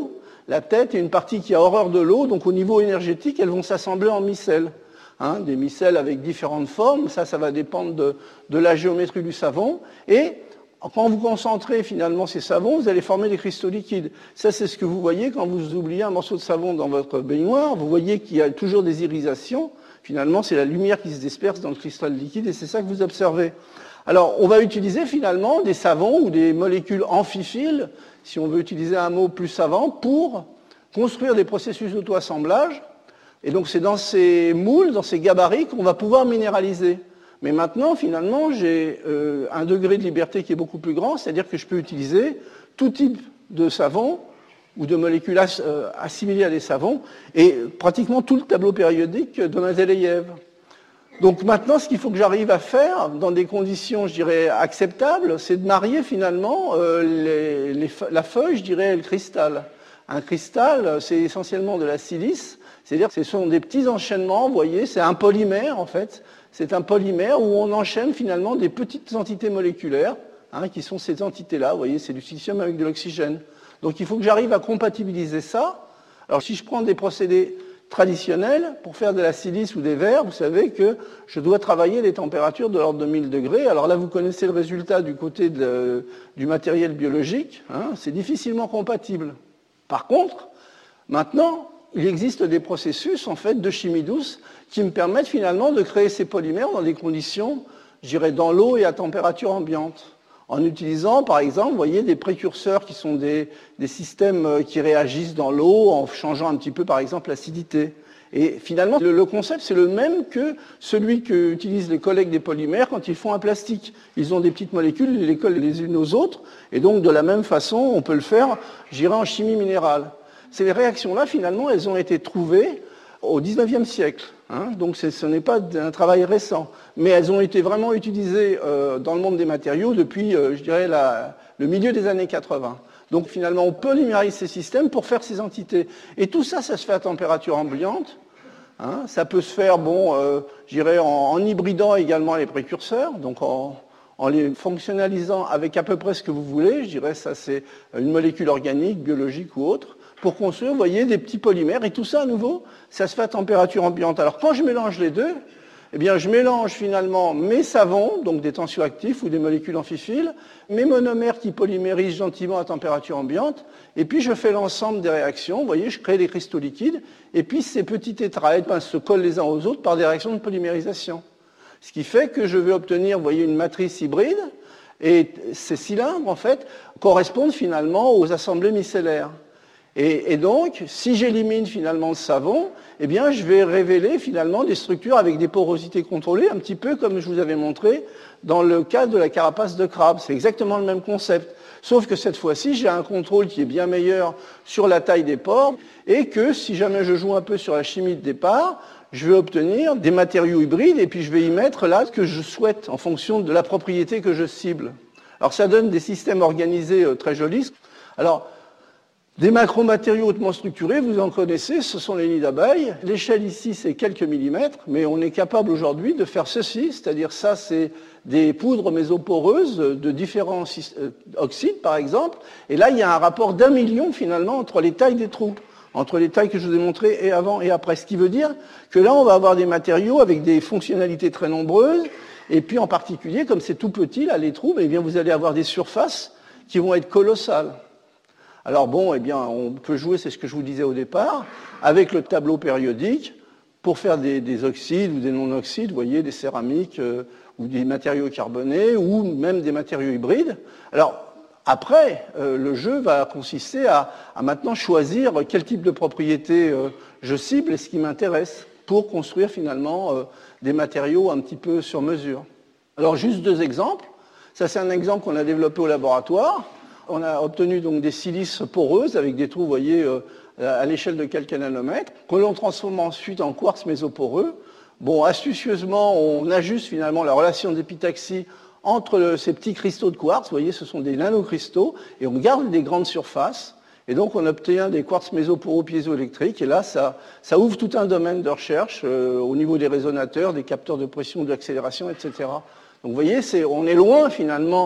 la tête et une partie qui a horreur de l'eau. Donc au niveau énergétique, elles vont s'assembler en micelles. Hein, des micelles avec différentes formes. Ça, ça va dépendre de, de la géométrie du savon. Et quand vous concentrez finalement ces savons, vous allez former des cristaux liquides. Ça, c'est ce que vous voyez quand vous oubliez un morceau de savon dans votre baignoire. Vous voyez qu'il y a toujours des irisations. Finalement, c'est la lumière qui se disperse dans le cristal liquide et c'est ça que vous observez. Alors, on va utiliser finalement des savons ou des molécules amphiphiles, si on veut utiliser un mot plus savant, pour construire des processus d'auto-assemblage. Et donc, c'est dans ces moules, dans ces gabarits qu'on va pouvoir minéraliser. Mais maintenant, finalement, j'ai euh, un degré de liberté qui est beaucoup plus grand, c'est-à-dire que je peux utiliser tout type de savon ou de molécules as, euh, assimilées à des savons, et pratiquement tout le tableau périodique de Mendeleïev. Donc maintenant, ce qu'il faut que j'arrive à faire, dans des conditions, je dirais, acceptables, c'est de marier finalement euh, les, les, la feuille, je dirais, et le cristal. Un cristal, c'est essentiellement de la silice, c'est-à-dire que ce sont des petits enchaînements, vous voyez, c'est un polymère en fait. C'est un polymère où on enchaîne finalement des petites entités moléculaires, hein, qui sont ces entités-là. Vous voyez, c'est du silicium avec de l'oxygène. Donc il faut que j'arrive à compatibiliser ça. Alors si je prends des procédés traditionnels, pour faire de la silice ou des verres, vous savez que je dois travailler des températures de l'ordre de mille degrés. Alors là, vous connaissez le résultat du côté de, du matériel biologique. Hein, c'est difficilement compatible. Par contre, maintenant, il existe des processus en fait de chimie douce qui me permettent finalement de créer ces polymères dans des conditions, je dirais, dans l'eau et à température ambiante. En utilisant, par exemple, vous voyez, des précurseurs qui sont des, des systèmes qui réagissent dans l'eau en changeant un petit peu, par exemple, l'acidité. Et finalement, le, le concept, c'est le même que celui qu'utilisent les collègues des polymères quand ils font un plastique. Ils ont des petites molécules, ils les collent les unes aux autres, et donc de la même façon, on peut le faire, je dirais, en chimie minérale. Ces réactions-là, finalement, elles ont été trouvées au dix-neuvième siècle. Hein, donc ce n'est pas un travail récent. Mais elles ont été vraiment utilisées euh, dans le monde des matériaux depuis, euh, je dirais, la, le milieu des années quatre-vingts. Donc finalement, on polymériser ces systèmes pour faire ces entités. Et tout ça, ça se fait à température ambiante. Hein, ça peut se faire, bon, euh, je dirais, en, en hybridant également les précurseurs, donc en, en les fonctionnalisant avec à peu près ce que vous voulez. Je dirais, ça c'est une molécule organique, biologique ou autre, pour construire, vous voyez, des petits polymères. Et tout ça, à nouveau, ça se fait à température ambiante. Alors, quand je mélange les deux, eh bien, je mélange finalement mes savons, donc des tensioactifs ou des molécules amphiphiles, mes monomères qui polymérisent gentiment à température ambiante, et puis je fais l'ensemble des réactions. Vous voyez, je crée des cristaux liquides, et puis ces petits tétraèdres ben, se collent les uns aux autres par des réactions de polymérisation. Ce qui fait que je vais obtenir, vous voyez, une matrice hybride, et ces cylindres, en fait, correspondent finalement aux assemblées micellaires. Et, et donc, si j'élimine finalement le savon, eh bien, je vais révéler finalement des structures avec des porosités contrôlées, un petit peu comme je vous avais montré dans le cas de la carapace de crabe. C'est exactement le même concept. Sauf que cette fois-ci, j'ai un contrôle qui est bien meilleur sur la taille des pores et que si jamais je joue un peu sur la chimie de départ, je vais obtenir des matériaux hybrides et puis je vais y mettre là ce que je souhaite en fonction de la propriété que je cible. Alors, ça donne des systèmes organisés très jolis. Alors, des macromatériaux hautement structurés, vous en connaissez, ce sont les nids d'abeilles. L'échelle ici, c'est quelques millimètres, mais on est capable aujourd'hui de faire ceci, c'est-à-dire ça, c'est des poudres mésoporeuses de différents oxydes, par exemple. Et là, il y a un rapport d'un million, finalement, entre les tailles des trous, entre les tailles que je vous ai montrées et avant et après. Ce qui veut dire que là, on va avoir des matériaux avec des fonctionnalités très nombreuses. Et puis, en particulier, comme c'est tout petit, là, les trous, eh bien, vous allez avoir des surfaces qui vont être colossales. Alors bon, eh bien, on peut jouer, c'est ce que je vous disais au départ, avec le tableau périodique pour faire des, des oxydes ou des non-oxydes, vous voyez, des céramiques euh, ou des matériaux carbonés ou même des matériaux hybrides. Alors après, euh, le jeu va consister à, à maintenant choisir quel type de propriété euh, je cible et ce qui m'intéresse pour construire finalement euh, des matériaux un petit peu sur mesure. Alors juste deux exemples. Ça, c'est un exemple qu'on a développé au laboratoire. On a obtenu donc des silices poreuses avec des trous, vous voyez, euh, à l'échelle de quelques nanomètres, que l'on transforme ensuite en quartz mésoporeux. Bon, astucieusement, on ajuste finalement la relation d'épitaxie entre le, ces petits cristaux de quartz, vous voyez, ce sont des nanocristaux, et on garde des grandes surfaces. Et donc, on obtient des quartz mésoporeux piézoélectriques, et là, ça, ça ouvre tout un domaine de recherche euh, au niveau des résonateurs, des capteurs de pression, d'accélération, et cetera. Donc, vous voyez, c'est, on est loin finalement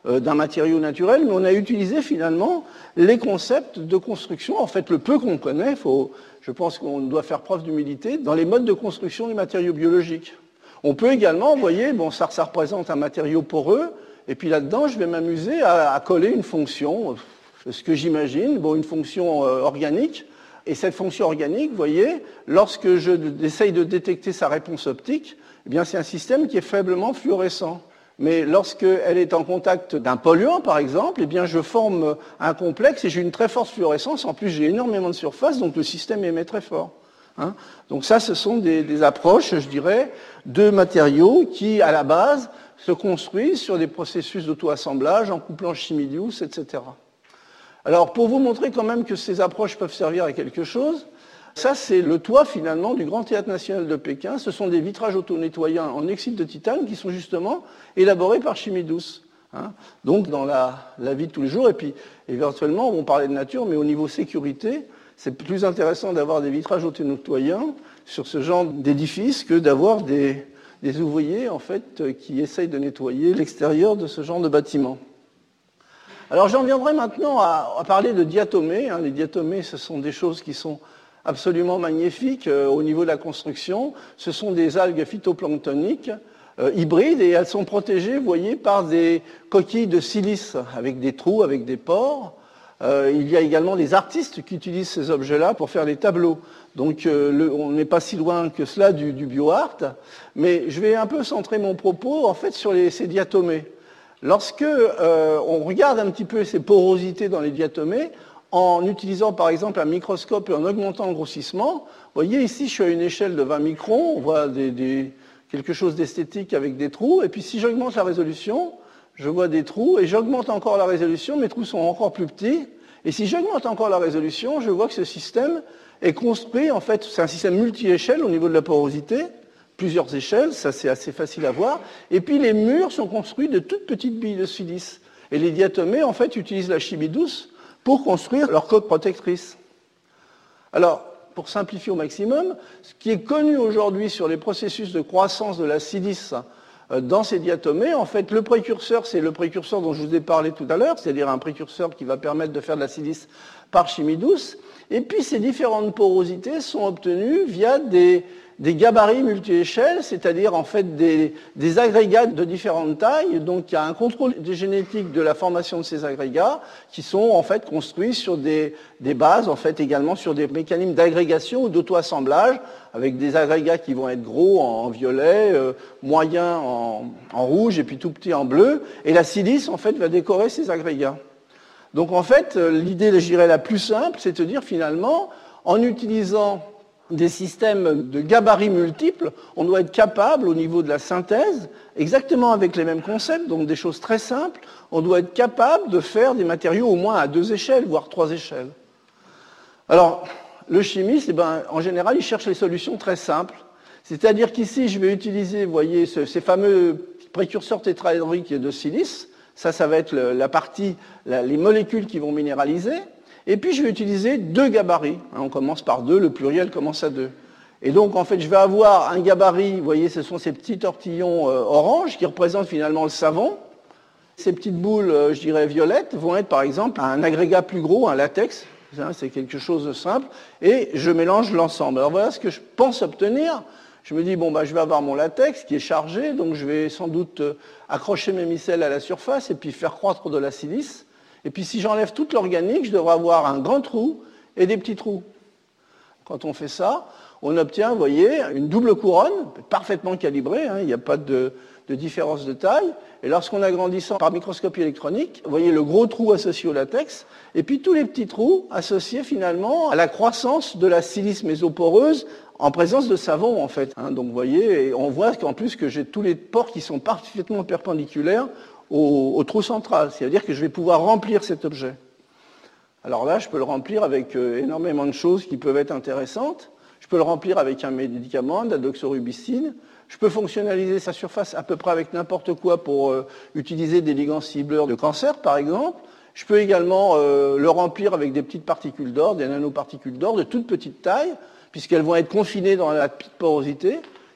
euh, d'un matériau naturel, mais on a utilisé finalement les concepts de construction, en fait le peu qu'on connaît, faut, je pense qu'on doit faire preuve d'humilité, dans les modes de construction des matériaux biologiques. On peut également, vous voyez, bon, ça, ça représente un matériau poreux, et puis là-dedans, je vais m'amuser à, à coller une fonction, ce que j'imagine, bon, une fonction euh, organique. Et cette fonction organique, vous voyez, lorsque j'essaye de détecter sa réponse optique, eh bien, c'est un système qui est faiblement fluorescent. Mais lorsqu'elle est en contact d'un polluant, par exemple, eh bien, je forme un complexe et j'ai une très forte fluorescence. En plus, j'ai énormément de surface, donc le système émet très fort. Hein, donc ça, ce sont des, des approches, je dirais, de matériaux qui, à la base, se construisent sur des processus d'auto-assemblage en couplant chimie douce, et cetera. Alors, pour vous montrer quand même que ces approches peuvent servir à quelque chose, ça, c'est le toit, finalement, du Grand Théâtre National de Pékin. Ce sont des vitrages auto-nettoyants en oxyde de titane qui sont justement élaborés par chimie douce. Hein, donc, dans la, la vie de tous les jours. Et puis, éventuellement, on parlait de nature, mais au niveau sécurité, c'est plus intéressant d'avoir des vitrages auto-nettoyants sur ce genre d'édifice que d'avoir des, des ouvriers, en fait, qui essayent de nettoyer l'extérieur de ce genre de bâtiment. Alors j'en viendrai maintenant à, à parler de diatomées. Hein. Les diatomées, ce sont des choses qui sont absolument magnifiques euh, au niveau de la construction. Ce sont des algues phytoplanctoniques euh, hybrides et elles sont protégées, vous voyez, par des coquilles de silice avec des trous, avec des pores. Euh, il y a également des artistes qui utilisent ces objets-là pour faire des tableaux. Donc euh, le, on n'est pas si loin que cela du, du bioart. Mais je vais un peu centrer mon propos en fait sur les, ces diatomées. Lorsque euh, on regarde un petit peu ces porosités dans les diatomées, en utilisant par exemple un microscope et en augmentant le grossissement, vous voyez ici je suis à une échelle de vingt microns, on voit des, des, quelque chose d'esthétique avec des trous, et puis si j'augmente la résolution, je vois des trous, et j'augmente encore la résolution, mes trous sont encore plus petits, et si j'augmente encore la résolution, je vois que ce système est construit, en fait, c'est un système multi-échelle au niveau de la porosité, plusieurs échelles, ça c'est assez facile à voir. Et puis les murs sont construits de toutes petites billes de silice. Et les diatomées, en fait, utilisent la chimie douce pour construire leur coque protectrice. Alors, pour simplifier au maximum, ce qui est connu aujourd'hui sur les processus de croissance de la silice dans ces diatomées, en fait, le précurseur, c'est le précurseur dont je vous ai parlé tout à l'heure, c'est-à-dire un précurseur qui va permettre de faire de la silice par chimie douce. Et puis ces différentes porosités sont obtenues via des des gabarits multi-échelles, c'est-à-dire en fait des, des agrégats de différentes tailles. Donc il y a un contrôle génétique de la formation de ces agrégats qui sont en fait construits sur des, des bases, en fait également sur des mécanismes d'agrégation ou d'auto-assemblage, avec des agrégats qui vont être gros en violet, euh, moyens en, en rouge et puis tout petits en bleu. Et la silice en fait va décorer ces agrégats. Donc en fait l'idée, je dirais, la plus simple, c'est de dire finalement, en utilisant des systèmes de gabarits multiples, on doit être capable, au niveau de la synthèse, exactement avec les mêmes concepts, donc des choses très simples, on doit être capable de faire des matériaux au moins à deux échelles, voire trois échelles. Alors, le chimiste, eh ben, en général, il cherche les solutions très simples. C'est-à-dire qu'ici, je vais utiliser, vous voyez, ce, ces fameux précurseurs tétraédriques de silice. Ça, ça va être le, la partie, la, les molécules qui vont minéraliser. Et puis, je vais utiliser deux gabarits. On commence par deux, le pluriel commence à deux. Et donc, en fait, je vais avoir un gabarit, vous voyez, ce sont ces petits tortillons euh, orange qui représentent finalement le savon. Ces petites boules, euh, je dirais, violettes, vont être, par exemple, un agrégat plus gros, un latex. C'est quelque chose de simple. Et je mélange l'ensemble. Alors, voilà ce que je pense obtenir. Je me dis, bon, bah, je vais avoir mon latex qui est chargé, donc je vais sans doute euh, accrocher mes micelles à la surface et puis faire croître de la silice. Et puis si j'enlève toute l'organique, je devrais avoir un grand trou et des petits trous. Quand on fait ça, on obtient, vous voyez, une double couronne, parfaitement calibrée, hein, il n'y a pas de, de différence de taille. Et lorsqu'on agrandit ça par microscopie électronique, vous voyez le gros trou associé au latex, et puis tous les petits trous associés finalement à la croissance de la silice mésoporeuse en présence de savon, en fait. Hein, donc vous voyez, et on voit qu'en plus que j'ai tous les pores qui sont parfaitement perpendiculaires Au, au trou central, c'est-à-dire que je vais pouvoir remplir cet objet. Alors là, je peux le remplir avec euh, énormément de choses qui peuvent être intéressantes. Je peux le remplir avec un médicament, de la doxorubicine. Je peux fonctionnaliser sa surface à peu près avec n'importe quoi pour euh, utiliser des ligands cibleurs de cancer, par exemple. Je peux également euh, le remplir avec des petites particules d'or, des nanoparticules d'or de toute petite taille, puisqu'elles vont être confinées dans la petite porosité, ce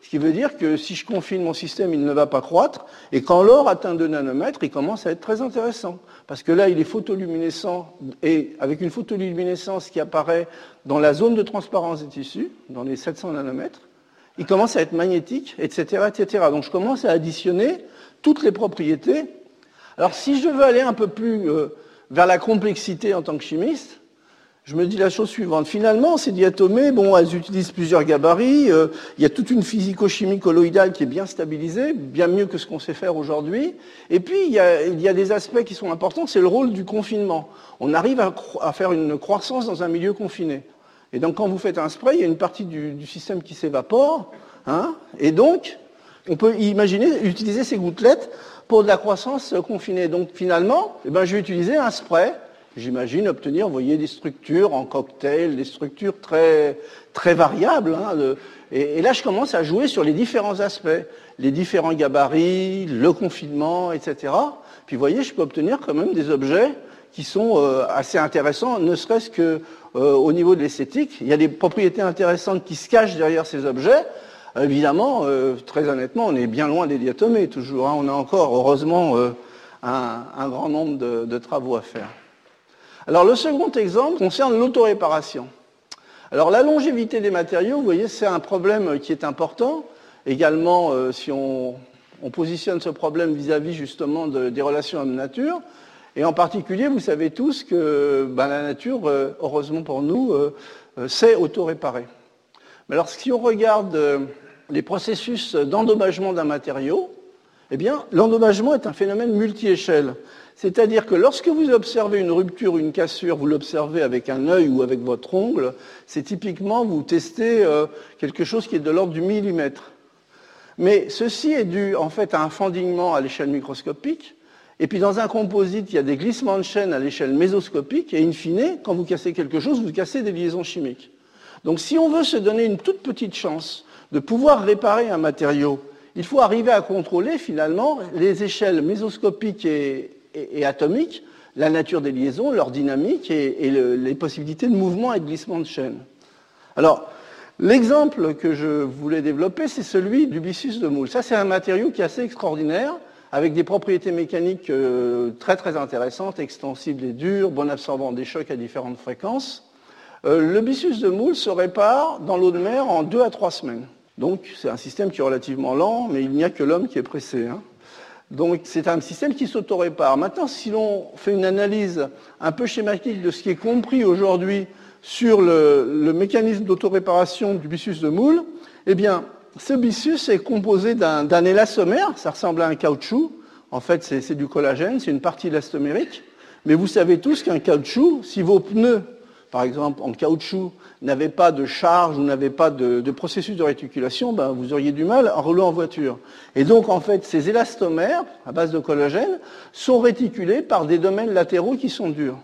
Ce qui veut dire que si je confine mon système, il ne va pas croître. Et quand l'or atteint deux nanomètres, il commence à être très intéressant. Parce que là, il est photoluminescent. Et avec une photoluminescence qui apparaît dans la zone de transparence des tissus, dans les sept cents nanomètres, il commence à être magnétique, et cetera, et cetera. Donc je commence à additionner toutes les propriétés. Alors si je veux aller un peu plus euh, vers la complexité en tant que chimiste, je me dis la chose suivante. Finalement, ces diatomées, bon, elles utilisent plusieurs gabarits. Euh, il y a toute une physico-chimie colloïdale qui est bien stabilisée, bien mieux que ce qu'on sait faire aujourd'hui. Et puis, il y, a, il y a des aspects qui sont importants, c'est le rôle du confinement. On arrive à, à faire une croissance dans un milieu confiné. Et donc, quand vous faites un spray, il y a une partie du, du système qui s'évapore. Hein, et donc, on peut imaginer utiliser ces gouttelettes pour de la croissance confinée. Donc, finalement, eh ben, je vais utiliser un spray. J'imagine obtenir, vous voyez, des structures en cocktail, des structures très, très variables. Hein, de, et, et là, je commence à jouer sur les différents aspects, les différents gabarits, le confinement, et cetera. Puis, vous voyez, je peux obtenir quand même des objets qui sont euh, assez intéressants, ne serait-ce que euh, au niveau de l'esthétique. Il y a des propriétés intéressantes qui se cachent derrière ces objets. Euh, évidemment, euh, très honnêtement, on est bien loin des diatomées toujours. Hein. On a encore, heureusement, euh, un, un grand nombre de, de travaux à faire. Alors le second exemple concerne l'autoréparation. Alors la longévité des matériaux, vous voyez, c'est un problème qui est important. Également, euh, si on, on positionne ce problème vis-à-vis justement de, des relations homme-nature, et en particulier, vous savez tous que ben, la nature, euh, heureusement pour nous, euh, euh, sait autoréparer. Mais alors si on regarde euh, les processus d'endommagement d'un matériau, eh bien l'endommagement est un phénomène multi-échelle. C'est-à-dire que lorsque vous observez une rupture ou une cassure, vous l'observez avec un œil ou avec votre ongle, c'est typiquement, vous testez euh, quelque chose qui est de l'ordre du millimètre. Mais ceci est dû en fait à un fendillement à l'échelle microscopique, et puis dans un composite, il y a des glissements de chaîne à l'échelle mésoscopique, et in fine, quand vous cassez quelque chose, vous cassez des liaisons chimiques. Donc si on veut se donner une toute petite chance de pouvoir réparer un matériau, il faut arriver à contrôler finalement les échelles mésoscopiques et et atomique, la nature des liaisons, leur dynamique et, et le, les possibilités de mouvement et de glissement de chaîne. Alors, l'exemple que je voulais développer, c'est celui du byssus de Moule. Ça, c'est un matériau qui est assez extraordinaire, avec des propriétés mécaniques euh, très très intéressantes, extensibles et dures, bon absorbant des chocs à différentes fréquences. Euh, le byssus de Moule se répare dans l'eau de mer en deux à trois semaines. Donc, c'est un système qui est relativement lent, mais il n'y a que l'homme qui est pressé, hein. Donc c'est un système qui s'auto-répare. Maintenant, si l'on fait une analyse un peu schématique de ce qui est compris aujourd'hui sur le, le mécanisme d'auto-réparation du byssus de Moule, eh bien, ce byssus est composé d'un, d'un élastomère, ça ressemble à un caoutchouc. En fait, c'est, c'est du collagène, c'est une partie élastomérique. Mais vous savez tous qu'un caoutchouc, si vos pneus, par exemple, en caoutchouc, n'avaient pas de charge ou n'avaient pas de, de processus de réticulation, ben, vous auriez du mal à rouler en voiture. Et donc, en fait, ces élastomères, à base de collagène, sont réticulés par des domaines latéraux qui sont durs.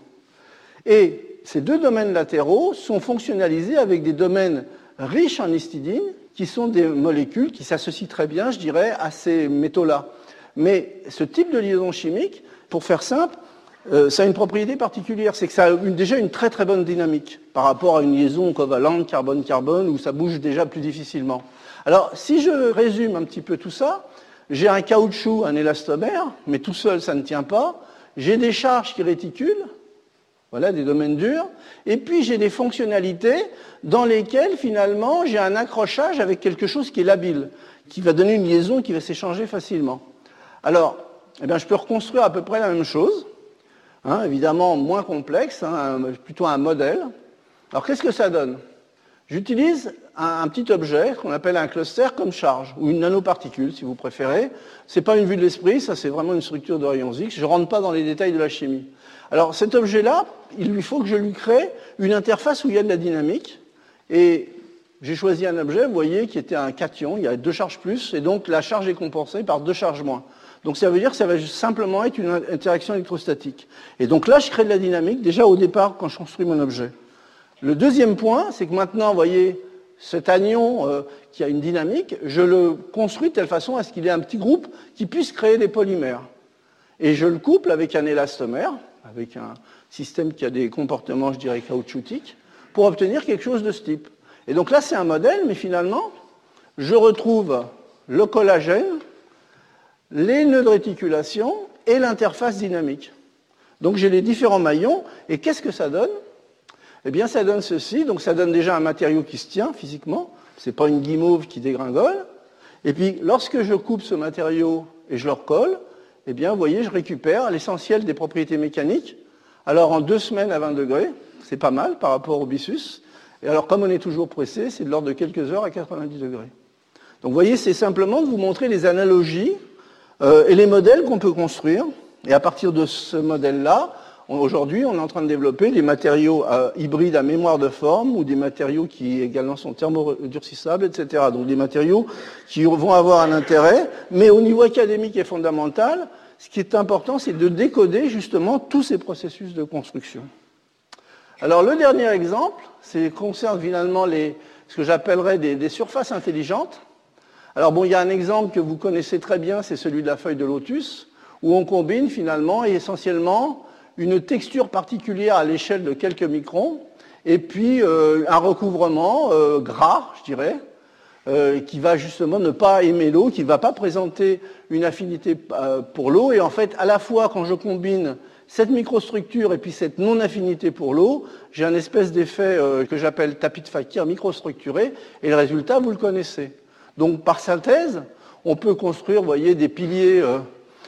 Et ces deux domaines latéraux sont fonctionnalisés avec des domaines riches en histidine, qui sont des molécules qui s'associent très bien, je dirais, à ces métaux-là. Mais ce type de liaison chimique, pour faire simple, Euh, ça a une propriété particulière, c'est que ça a une, déjà une très très bonne dynamique par rapport à une liaison covalente carbone-carbone où ça bouge déjà plus difficilement. Alors, si je résume un petit peu tout ça, j'ai un caoutchouc, un élastomère, mais tout seul ça ne tient pas. J'ai des charges qui réticulent, voilà, des domaines durs, et puis j'ai des fonctionnalités dans lesquelles finalement j'ai un accrochage avec quelque chose qui est labile, qui va donner une liaison qui va s'échanger facilement. Alors, eh bien, je peux reconstruire à peu près la même chose. Hein, évidemment moins complexe, hein, plutôt un modèle. Alors qu'est-ce que ça donne? J'utilise un, un petit objet qu'on appelle un cluster comme charge, ou une nanoparticule si vous préférez. Ce n'est pas une vue de l'esprit, ça c'est vraiment une structure de rayons X. Je ne rentre pas dans les détails de la chimie. Alors cet objet-là, il lui faut que je lui crée une interface où il y a de la dynamique. Et j'ai choisi un objet, vous voyez, qui était un cation, il y a deux charges plus, et donc la charge est compensée par deux charges moins. Donc ça veut dire que ça va simplement être une interaction électrostatique. Et donc là, je crée de la dynamique, déjà au départ, quand je construis mon objet. Le deuxième point, c'est que maintenant, vous voyez, cet anion euh, qui a une dynamique, je le construis de telle façon à ce qu'il ait un petit groupe qui puisse créer des polymères. Et je le couple avec un élastomère, avec un système qui a des comportements, je dirais, caoutchoutiques, pour obtenir quelque chose de ce type. Et donc là, c'est un modèle, mais finalement, je retrouve le collagène, les nœuds de réticulation et l'interface dynamique. Donc j'ai les différents maillons, et qu'est-ce que ça donne? Eh bien ça donne ceci, donc ça donne déjà un matériau qui se tient physiquement, c'est pas une guimauve qui dégringole, et puis lorsque je coupe ce matériau et je le recolle, eh bien vous voyez, je récupère l'essentiel des propriétés mécaniques. Alors en deux semaines à vingt degrés, c'est pas mal par rapport au Byssus, et alors comme on est toujours pressé, c'est de l'ordre de quelques heures à quatre-vingt-dix degrés. Donc vous voyez, c'est simplement de vous montrer les analogies euh, et les modèles qu'on peut construire. Et à partir de ce modèle-là, aujourd'hui, on est en train de développer des matériaux euh, hybrides à mémoire de forme ou des matériaux qui également sont thermodurcissables, et cetera. Donc des matériaux qui vont avoir un intérêt, mais au niveau académique et fondamental, ce qui est important, c'est de décoder justement tous ces processus de construction. Alors le dernier exemple, c'est concerne finalement les, ce que j'appellerais des, des surfaces intelligentes. Alors bon, il y a un exemple que vous connaissez très bien, c'est celui de la feuille de lotus, où on combine finalement et essentiellement une texture particulière à l'échelle de quelques microns, et puis euh, un recouvrement euh, gras, je dirais, euh, qui va justement ne pas aimer l'eau, qui ne va pas présenter une affinité euh, pour l'eau, et en fait, à la fois, quand je combine cette microstructure et puis cette non-affinité pour l'eau, j'ai un espèce d'effet euh, que j'appelle tapis de Fakir microstructuré, et le résultat, vous le connaissez. Donc, par synthèse, on peut construire, vous voyez, des piliers euh,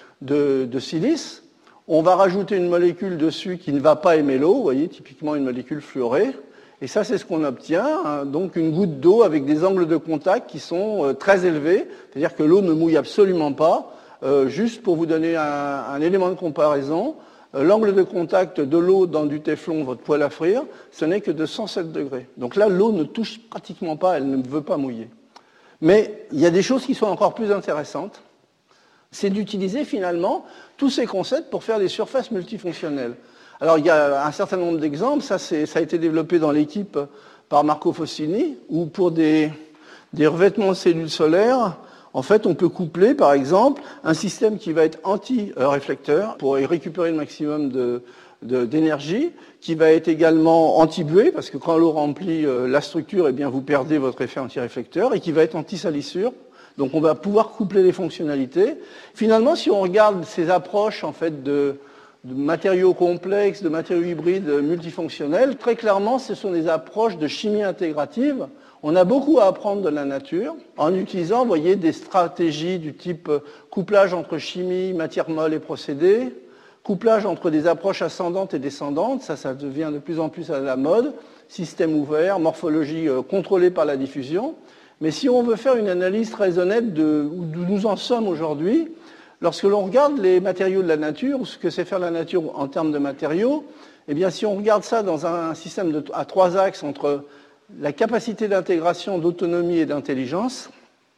de, de silice. On va rajouter une molécule dessus qui ne va pas aimer l'eau, vous voyez, typiquement une molécule fluorée. Et ça, c'est ce qu'on obtient, hein, donc une goutte d'eau avec des angles de contact qui sont euh, très élevés, c'est-à-dire que l'eau ne mouille absolument pas. Euh, juste pour vous donner un, un élément de comparaison, euh, l'angle de contact de l'eau dans du téflon, votre poêle à frire, ce n'est que de cent sept degrés. Donc là, l'eau ne touche pratiquement pas, elle ne veut pas mouiller. Mais il y a des choses qui sont encore plus intéressantes. C'est d'utiliser finalement tous ces concepts pour faire des surfaces multifonctionnelles. Alors il y a un certain nombre d'exemples, ça, c'est, ça a été développé dans l'équipe par Marco Fossini, où pour des, des revêtements de cellules solaires, en fait on peut coupler par exemple un système qui va être anti-réflecteur pour récupérer le maximum de, de, d'énergie, qui va être également anti-buée, parce que quand l'eau remplit euh, la structure, eh bien vous perdez votre effet anti-réflecteur, et qui va être anti-salissure. Donc on va pouvoir coupler les fonctionnalités. Finalement, si on regarde ces approches en fait de, de matériaux complexes, de matériaux hybrides multifonctionnels, très clairement, ce sont des approches de chimie intégrative. On a beaucoup à apprendre de la nature en utilisant, vous voyez, des stratégies du type couplage entre chimie, matière molle et procédés, couplage entre des approches ascendantes et descendantes, ça, ça devient de plus en plus à la mode, système ouvert, morphologie contrôlée par la diffusion. Mais si on veut faire une analyse très honnête de où nous en sommes aujourd'hui, lorsque l'on regarde les matériaux de la nature, ou ce que c'est faire la nature en termes de matériaux, eh bien si on regarde ça dans un système de, à trois axes entre la capacité d'intégration, d'autonomie et d'intelligence,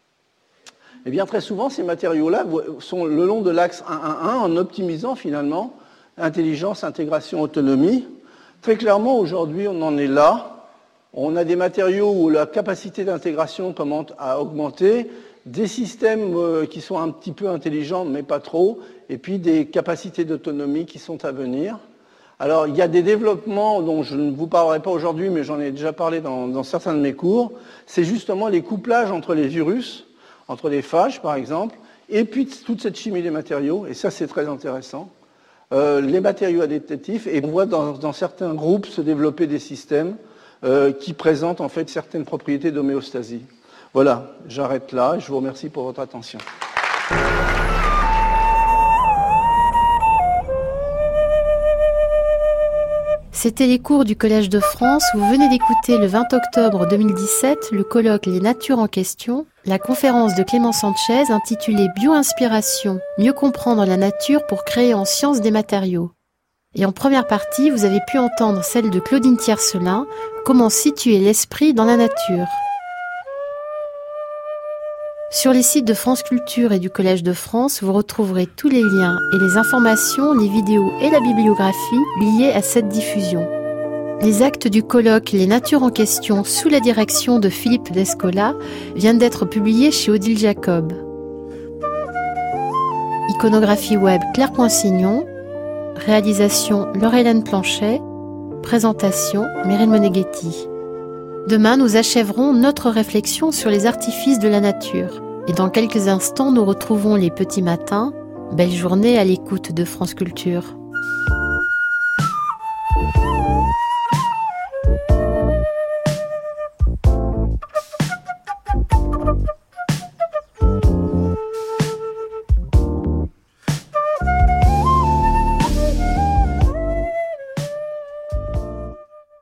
eh bien très souvent ces matériaux-là sont le long de l'axe un un un en optimisant finalement intelligence, intégration, autonomie. Très clairement aujourd'hui on en est là. On a des matériaux où la capacité d'intégration commence à augmenter, des systèmes qui sont un petit peu intelligents, mais pas trop, et puis des capacités d'autonomie qui sont à venir. Alors, il y a des développements dont je ne vous parlerai pas aujourd'hui, mais j'en ai déjà parlé dans, dans certains de mes cours. C'est justement les couplages entre les virus, entre les phages, par exemple, et puis toute cette chimie des matériaux, et ça, c'est très intéressant. Euh, les matériaux adaptatifs, et on voit dans, dans certains groupes se développer des systèmes Euh, qui présente en fait certaines propriétés d'homéostasie. Voilà, j'arrête là et je vous remercie pour votre attention. C'était les cours du Collège de France. Vous venez d'écouter le vingt octobre deux mille dix-sept le colloque Les Natures en question, la conférence de Clément Sanchez intitulée Bio-inspiration, mieux comprendre la nature pour créer en science des matériaux. Et en première partie, vous avez pu entendre celle de Claudine Tiercelin, comment situer l'esprit dans la nature. Sur les sites de France Culture et du Collège de France, vous retrouverez tous les liens et les informations, les vidéos et la bibliographie liées à cette diffusion. Les actes du colloque Les Natures en question, sous la direction de Philippe Descola, viennent d'être publiés chez Odile Jacob. Iconographie web Claire Poinsignon. Réalisation Laure-Hélène Planchet. Présentation Meryl Moneghetti. Demain, nous achèverons notre réflexion sur les artifices de la nature. Et dans quelques instants, nous retrouvons les petits matins. Belle journée à l'écoute de France Culture.